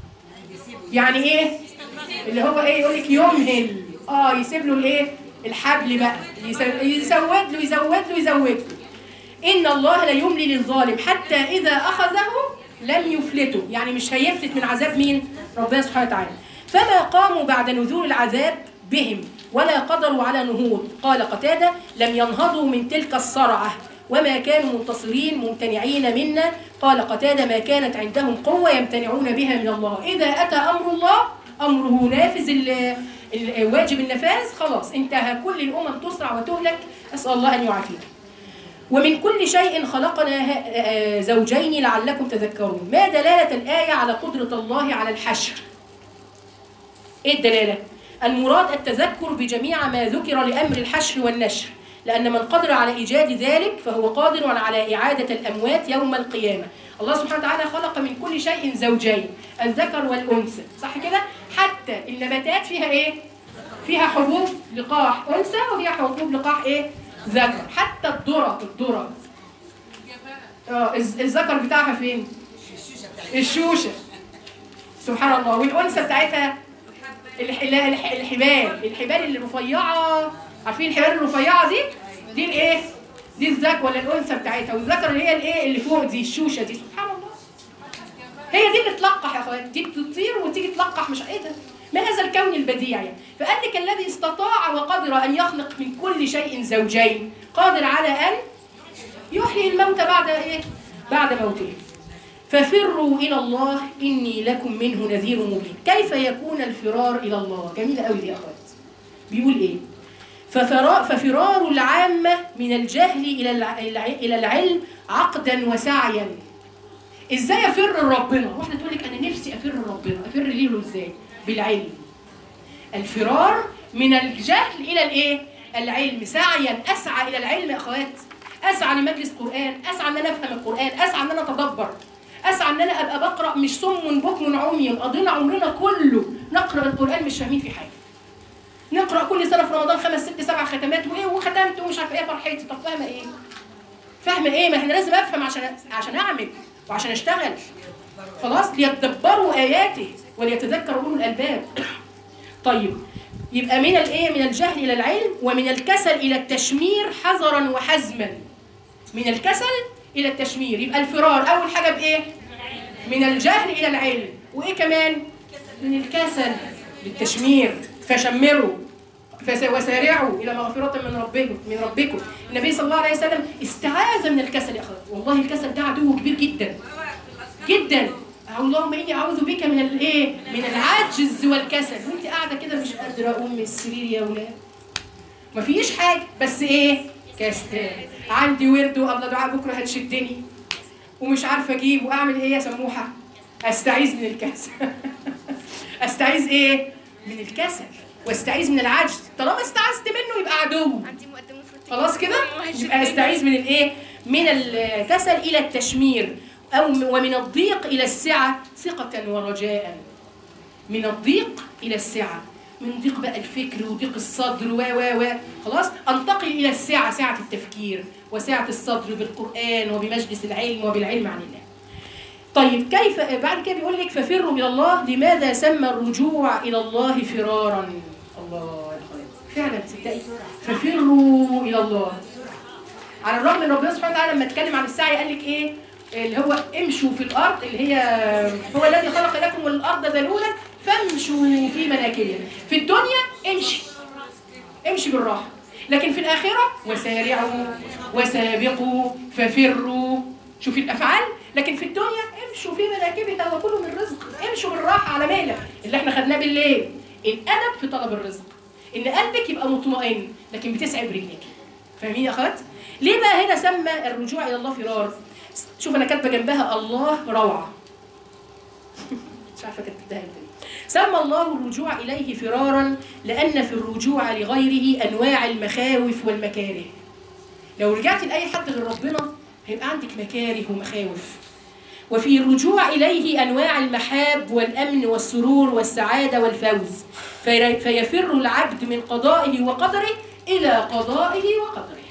يعني إيه؟ اللي هو إيه؟ يقول لك يمهل. اه يسيب له الايه؟ الحبل بقى، يزود له يزود له يزود له. ان الله لا يملي للظالم حتى اذا اخذه لم يفلته، يعني مش هيفلت من عذاب مين؟ ربنا سبحانه وتعالى. فما قاموا بعد نزول العذاب بهم ولا قدروا على نهوض. قال قتادة لم ينهضوا من تلك الصرعة وما كانوا منتصرين ممتنعين منا. قال قتادة ما كانت عندهم قوة يمتنعون بها من الله. إذا أتى أمر الله أمره نافذ الواجب النفاذ خلاص انتهى، كل الأمم تسرع وتهلك. أسأل الله أن يعافينا. ومن كل شيء خلقنا زوجين لعلكم تذكرون. ما دلالة الآية على قدرة الله على الحشر؟ إيه الدلالة؟ المراد التذكر بجميع ما ذكر لأمر الحشر والنشر، لأن من قدر على إيجاد ذلك فهو قادر على إعادة الأموات يوم القيامة. الله سبحانه وتعالى خلق من كل شيء زوجين، الذكر والأنثى، صح كده؟ حتى النباتات فيها إيه؟ فيها حبوب لقاح أنثى وفيها حبوب لقاح إيه؟ ذكر. حتى الذرة الذرة اه الذكر بتاعها فين؟ الشوشة. سبحان الله. والأنثى بتاعتها الحبال الحبال الرفيعة. عارفين الحبال الرفيعة دي؟ دي الإيه؟ دي الذكر ولا الأنثى بتاعتها، والذكر اللي هي الإيه؟ اللي فوق دي الشوشة دي. سبحان الله. هي دي اللي تلقح يا أخوات، دي بتطير وتيجي تلقح. مش إيه ده؟ ما هذا الكون البديع يعني. فقال لك الذي استطاع وقدر أن يخلق من كل شيء زوجين قادر على أن يحيي الموت بعد إيه؟ بعد موته. ففروا إلى الله إني لكم منه نذير مبين. كيف يكون الفرار إلى الله؟ جميلة قوي دي يا أخوات. بيقول إيه؟ ففرار العامة من الجهل إلى إلى العلم عقدا وسعيا. ازاي افر لربنا؟ واحده تقول لك انا نفسي افر لربنا، افر ليه له ازاي؟ بالعلم. الفرار من الجهل الى الايه؟ العلم، سعيا اسعى الى العلم يا اخوات، اسعى لمجلس قران، اسعى ان انا افهم القران، اسعى ان انا اتدبر، اسعى ان انا ابقى بقرا مش صم بكم عمي، قضينا عمرنا كله نقرا القران مش فاهمين في حاجه. نقرا كل سنه في رمضان خمس ست سبع ختمات وايه وختمت ومش عارفه ايه فرحتي، طب فاهمه ايه؟ فاهمه ايه؟ ما احنا لازم افهم عشان عشان اعمل وعشان اشتغل. خلاص، ليتدبروا اياته وليتذكر اولو الالباب. طيب يبقى من الايه؟ من الجهل الى العلم، ومن الكسل الى التشمير حذرا وحزما. من الكسل الى التشمير، يبقى الفرار اول حاجه بايه؟ من الجهل الى العلم، وايه كمان؟ من الكسل للتشمير، فشمروا وسارعوا الى مغفره من ربكم من ربكم. النبي صلى الله عليه وسلم استعاذ من الكسل يا اخوات، والله الكسل ده عدو كبير جدا جدا. اللهم اني اعوذ بك من الايه؟ من العجز والكسل. وانت قاعده كده مش قادره اقوم من السرير يا ولاد، مفيش حاجه بس ايه؟ كسل. عندي ورد والله دعاء بكره هتشدني ومش عارفه اجيب واعمل ايه يا سموحه؟ استعيذ من الكسل. استعيذ ايه؟ من الكسل واستعيذ من العجز. طالما استعذت منه يبقى عدو. خلاص كده؟ يبقى استعيذ من الايه؟ من الكسل الى التشمير، او ومن الضيق الى السعه ثقه ورجاء. من الضيق الى السعه، من ضيق بقى الفكر وضيق الصدر و و و خلاص، انتقل الى السعه، سعه التفكير وسعه الصدر بالقران وبمجلس العلم وبالعلم عن الله. طيب كيف بعد كده بيقول لك ففروا الى الله، لماذا سمى الرجوع الى الله فرارا؟ الله يا اخواتي فعلا تصدقي ففروا الى الله. على الرغم ان ربنا سبحانه وتعالى لما اتكلم عن السعي قال لك ايه؟ اللي هو امشوا في الارض، اللي هي هو الذي خلق لكم الارض ذلولا فامشوا في مناكبها. في الدنيا امشي امشي بالراحه، لكن في الاخره وسارعوا وسابقوا ففروا. شوفي الافعال، لكن في الدنيا امشوا في مناكبها وكلوا من رزق، امشوا بالراحه على مهلك اللي احنا خدناه بالليل. الادب في طلب الرزق، ان قلبك يبقى مطمئن لكن بتسعي برجلك. فاهمين يا اخوات؟ ليه بقى هنا سمى الرجوع الى الله فرار؟ شوف انا كاتبه جنبها الله روعه. مش عارفه كتبتها امتى. سمى الله الرجوع اليه فرارا لان في الرجوع لغيره انواع المخاوف والمكاره. لو رجعتي لاي حد غير ربنا هيبقى عندك مكاره ومخاوف. وفي الرجوع إليه أنواع المحاب والأمن والسرور والسعادة والفوز، فيفر العبد من قضائه وقدره إلى قضائه وقدره.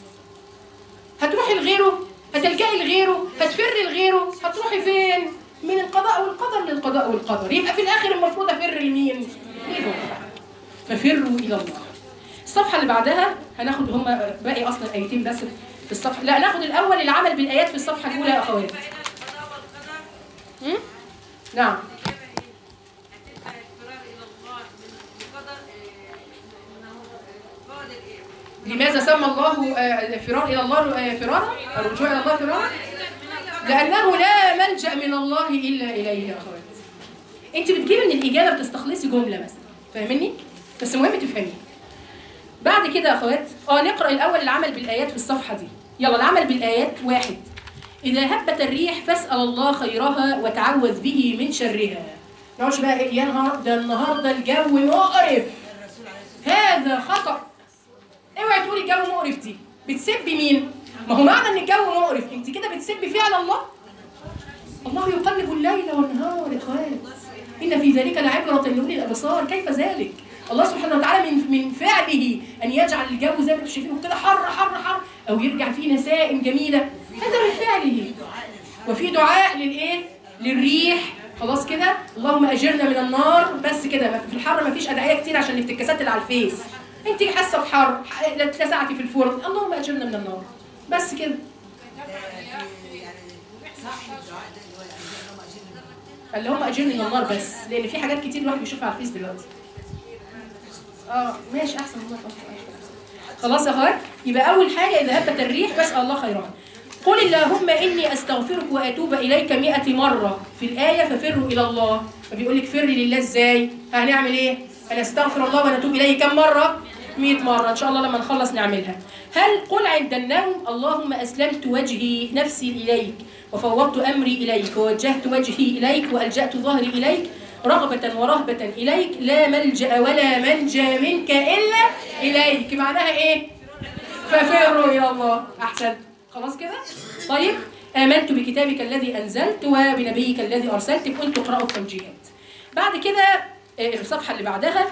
هتروحي لغيره، هتلجئي لغيره، هتفري لغيره، هتروحي فين؟ من القضاء والقدر للقضاء والقدر. يبقى في الآخر المفروض أفر لمين؟ ليه؟ ففروا إلى الله. الصفحة اللي بعدها هناخد هم باقي أصلا آيتين بس في الصفحة، لا ناخد الأول العمل بالآيات في الصفحة الأولى يا أخوات. نعم. لماذا سمى الله فرار إلى الله فرارا؟ الرجوع إلى الله فرارا؟ لأنه لا ملجأ من الله إلا إليه يا أخوات. أنت بتجيبي من الإجابة بتستخلصي جملة مثلا، فاهمني؟ بس مهم تفهمي. بعد كده يا أخوات اه نقرأ الأول العمل بالآيات في الصفحة دي. يلا العمل بالآيات. واحد، إذا هبت الريح فاسأل الله خيرها وتعوذ به من شرها. نقولش بقى يا نهار ده النهارده الجو مقرف، هذا خطأ. اوعي تقولي الجو مقرف دي، بتسبي مين؟ ما هو معنى ان الجو مقرف انت كده بتسبي فعل الله. الله يقلب الليل والنهار يا اخوات، إن في ذلك لعبرة لأولي الأبصار. كيف ذلك؟ الله سبحانه وتعالى من من فعله أن يجعل الجو زي ما انتم شايفينه كده حر حر حر أو يرجع فيه نسائم جميلة، هذا من فعله. وفي دعاء للإيه؟ للريح. خلاص كده، اللهم أجرنا من النار. بس كده، في الحر ما فيش أدعية كتير عشان الافتكاسات اللي على الفيس. أنت حاسة بحر، اتلسعتي في الفرن، اللهم أجرنا من النار. بس كده. اللهم أجرني من النار بس، لأن في حاجات كتير الواحد بيشوفها على الفيس دلوقتي. اه ماشي احسن والله. خلاص يا اخوات، يبقى اول حاجه اذا هبت الريح فاسال الله خيرها. قل اللهم اني استغفرك واتوب اليك مئة مره. في الايه ففروا الى الله، فبيقول لك فري لله ازاي؟ هنعمل ايه؟ هنستغفر الله ونتوب اليه كم مره؟ مئة مرة إن شاء الله لما نخلص نعملها. هل قل عند النوم اللهم أسلمت وجهي نفسي إليك وفوضت أمري إليك ووجهت وجهي إليك وألجأت ظهري إليك رغبة ورهبة إليك لا ملجأ ولا منجى منك إلا إليك. معناها إيه؟ ففروا إلى الله. أحسن. خلاص كده؟ طيب آمنت بكتابك الذي أنزلت وبنبيك الذي أرسلت. كنت أقرأ التوجيهات. بعد كده الصفحة اللي بعدها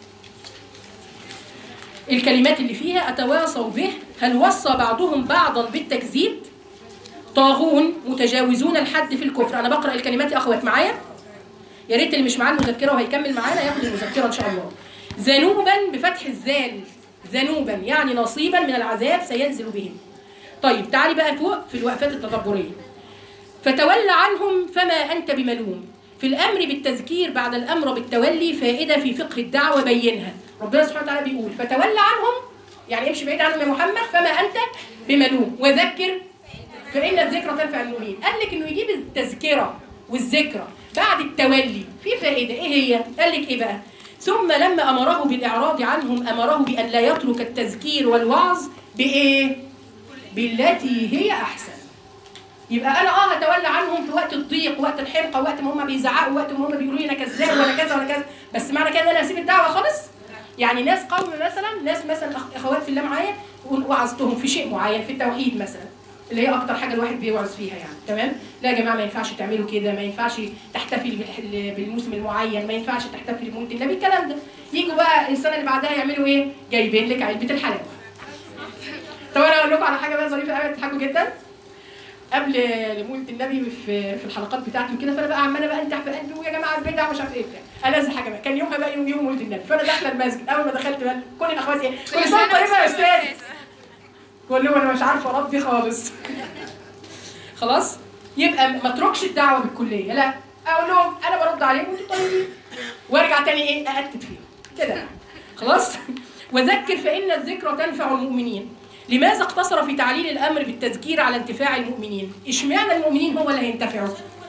الكلمات اللي فيها أتواصوا به. هل وصى بعضهم بعضا بالتكذيب؟ طاغون متجاوزون الحد في الكفر. أنا بقرأ الكلمات يا أخوات معايا، يا ريت اللي مش معاه المذكرة وهيكمل معانا ياخد المذكرة إن شاء الله. ذنوبا بفتح الذال، ذنوبا يعني نصيبا من العذاب سينزل بهم. طيب تعالي بقى فوق في الوقفات التدبرية. فتولى عنهم فما أنت بملوم. في الأمر بالتذكير بعد الأمر بالتولي فائدة في فقه الدعوة بينها. ربنا سبحانه وتعالى بيقول فتولى عنهم يعني امشي بعيد عنهم يا محمد، فما أنت بملوم وذكر فإن الذكرى تنفع المؤمنين. قال لك إنه يجيب التذكرة والذكرى بعد التولي في فائدة. إيه هي؟ قال لك إيه بقى؟ ثم لما أمره بالإعراض عنهم أمره بأن لا يترك التذكير والوعظ بإيه؟ بالتي هي أحسن. يبقى أنا آه هتولى عنهم في وقت الضيق، وقت الحرقة، وقت ما هم بيزعقوا، وقت ما هم بيقولوا لي أنا كذاب ولا كذا ولا كذا، بس معنى كده إن أنا هسيب الدعوة خالص؟ يعني ناس قوم مثلا، ناس مثلا أخوات في الله معايا وعظتهم في شيء معين في التوحيد مثلا اللي هي أكتر حاجة الواحد بيوعظ فيها يعني، تمام؟ لا يا جماعة ما ينفعش تعملوا كده، ما ينفعش تحتفل بالموسم المعين، ما ينفعش تحتفل بمولد النبي، الكلام ده. يجوا بقى السنة اللي بعدها يعملوا إيه؟ جايبين لك علبة الحلاوة. طب أنا أقول لكم على حاجة بقى ظريفة قوي تضحكوا جدا. قبل لمولد النبي في في الحلقات بتاعتي وكده، فانا بقى عماله بقى انتح في قلبي ويا جماعه البدع ومش عارف ايه بتاع. ألذ حاجه بقى كان يومها بقى يوم يوم مولد النبي، فانا داخله المسجد. اول ما دخلت بقى كل الاخوات ايه؟ كل سنه طيبه يا استاذ. كلهم انا مش عارفه اربي خالص. خلاص؟ يبقى ما اتركش الدعوه بالكليه، لا اقول لهم انا برد عليهم وانتوا طيبين وارجع تاني ايه؟ ااكد فيهم كده. خلاص؟ وذكر فان الذكرى تنفع المؤمنين. لماذا اقتصر في تعليل الأمر بالتذكير على انتفاع المؤمنين؟ اشمعنى المؤمنين هم اللي هينتفعوا؟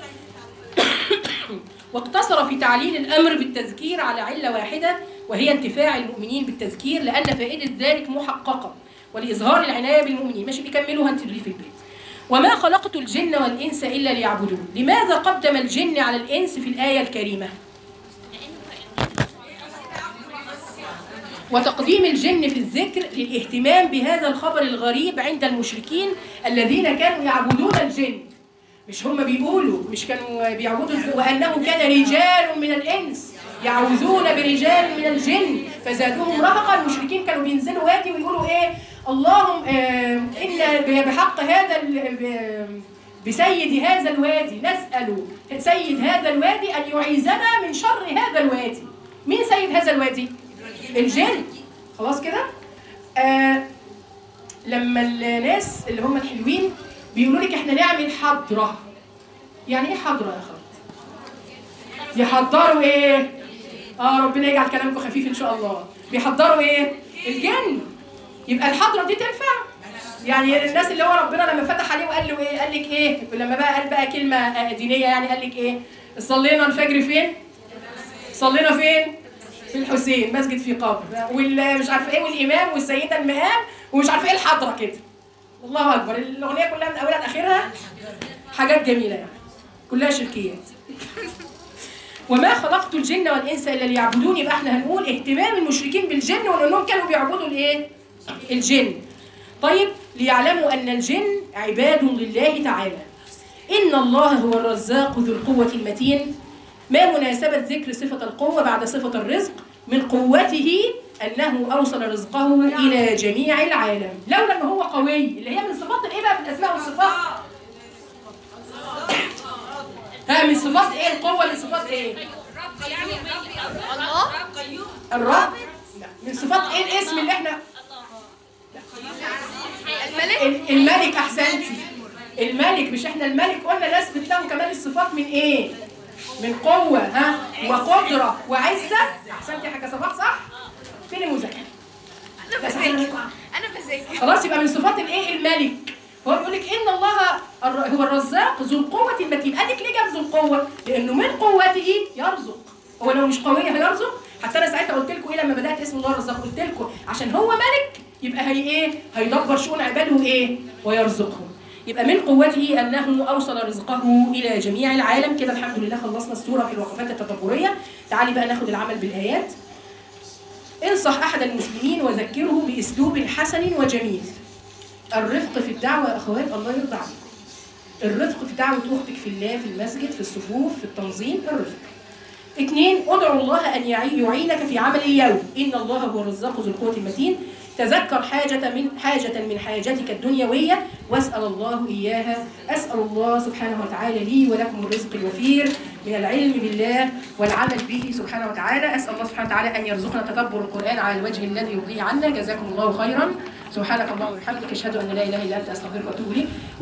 واقتصر في تعليل الأمر بالتذكير على علة واحدة وهي انتفاع المؤمنين بالتذكير لأن فائدة ذلك محققة ولإظهار العناية بالمؤمنين. ماشي بيكملوها انت اللي في البيت. وما خلقت الجن والإنس إلا ليعبدون. لماذا قدم الجن على الإنس في الآية الكريمة؟ وتقديم الجن في الذكر للاهتمام بهذا الخبر الغريب عند المشركين الذين كانوا يعبدون الجن. مش هم بيقولوا مش كانوا بيعبدوا وأنه كان رجال من الإنس يعوذون برجال من الجن فزادوهم رهقا. المشركين كانوا بينزلوا وادي ويقولوا إيه؟ اللهم آه إن بحق هذا بسيد هذا الوادي نسأل سيد هذا الوادي أن يعيذنا من شر هذا الوادي. مين سيد هذا الوادي؟ الجن. خلاص كده؟ آه لما الناس اللي هم الحلوين بيقولوا لك احنا نعمل حضرة. يعني ايه حضرة يا اخوات؟ يحضروا ايه؟ اه ربنا يجعل كلامكم خفيف ان شاء الله. بيحضروا ايه؟ الجن. يبقى الحضرة دي تنفع؟ يعني الناس اللي هو ربنا لما فتح عليه وقال له ايه؟ قال لك ايه؟ لما بقى قال بقى كلمة دينية يعني قال لك ايه؟ صلينا الفجر فين؟ صلينا فين؟ في الحسين مسجد في قبر والمش عارفه ايه والامام والسيده المقام ومش عارفه ايه الحضره كده. الله اكبر. الاغنيه كلها من اولها لاخرها حاجات جميله يعني كلها شركيات. وما خلقت الجن والانس الا ليعبدون. يبقى احنا هنقول اهتمام المشركين بالجن وانهم كانوا بيعبدوا الايه؟ الجن. طيب ليعلموا ان الجن عباد لله تعالى. ان الله هو الرزاق ذو القوه المتين. ما مناسبة ذكر صفة القوة بعد صفة الرزق؟ من قوته أنه أوصل رزقه إلى جميع العالم. لولا أنه هو قوي اللي هي من صفات الإيه بقى في الأسماء والصفات؟ ها من صفات إيه القوة؟ من صفات إيه؟ الله الرب؟ لا من صفات إيه الاسم اللي إحنا؟ الملك الملك. أحسنتي. الملك. مش إحنا الملك قلنا نثبت له كمان الصفات من إيه؟ من قوة ها وقدرة وعزة. أحسنتي يا حاجة صباح صح؟ فين المذاكرة؟ انا بذاكر انا بذاكر خلاص يبقى من صفات الايه؟ الملك. هو بيقول لك ان الله هو الرزاق ذو القوة المتين. قال لك ليه جاب ذو القوة؟ لأنه من قوته يرزق. هو لو مش قوية هيرزق؟ حتى انا ساعتها قلت لكم ايه لما بدات اسم الله الرزاق؟ قلت لكم عشان هو ملك يبقى هي ايه؟ هيدبر شؤون عباده ايه؟ ويرزقهم. يبقى من قوته انه اوصل رزقه الى جميع العالم. كده الحمد لله خلصنا السوره في الوقفات التدبريه. تعالي بقى ناخد العمل بالايات. انصح احد المسلمين وذكره باسلوب حسن وجميل. الرفق في الدعوه يا اخوات، الله يرضى عليكم. الرفق في دعوه اختك في الله، في المسجد، في الصفوف، في التنظيم، الرفق. اثنين، ادعو الله ان يعينك في عمل اليوم، ان الله هو الرزاق ذو القوه المتين. تذكر حاجة من حاجة من حاجاتك الدنيوية واسأل الله إياها. أسأل الله سبحانه وتعالى لي ولكم الرزق الوفير من العلم بالله والعمل به سبحانه وتعالى. أسأل الله سبحانه وتعالى أن يرزقنا تدبر القرآن على الوجه الذي يرضيه عنا. جزاكم الله خيرا. سبحانك اللهم وبحمدك أشهد أن لا إله إلا أنت أستغفرك وأتوب إليك.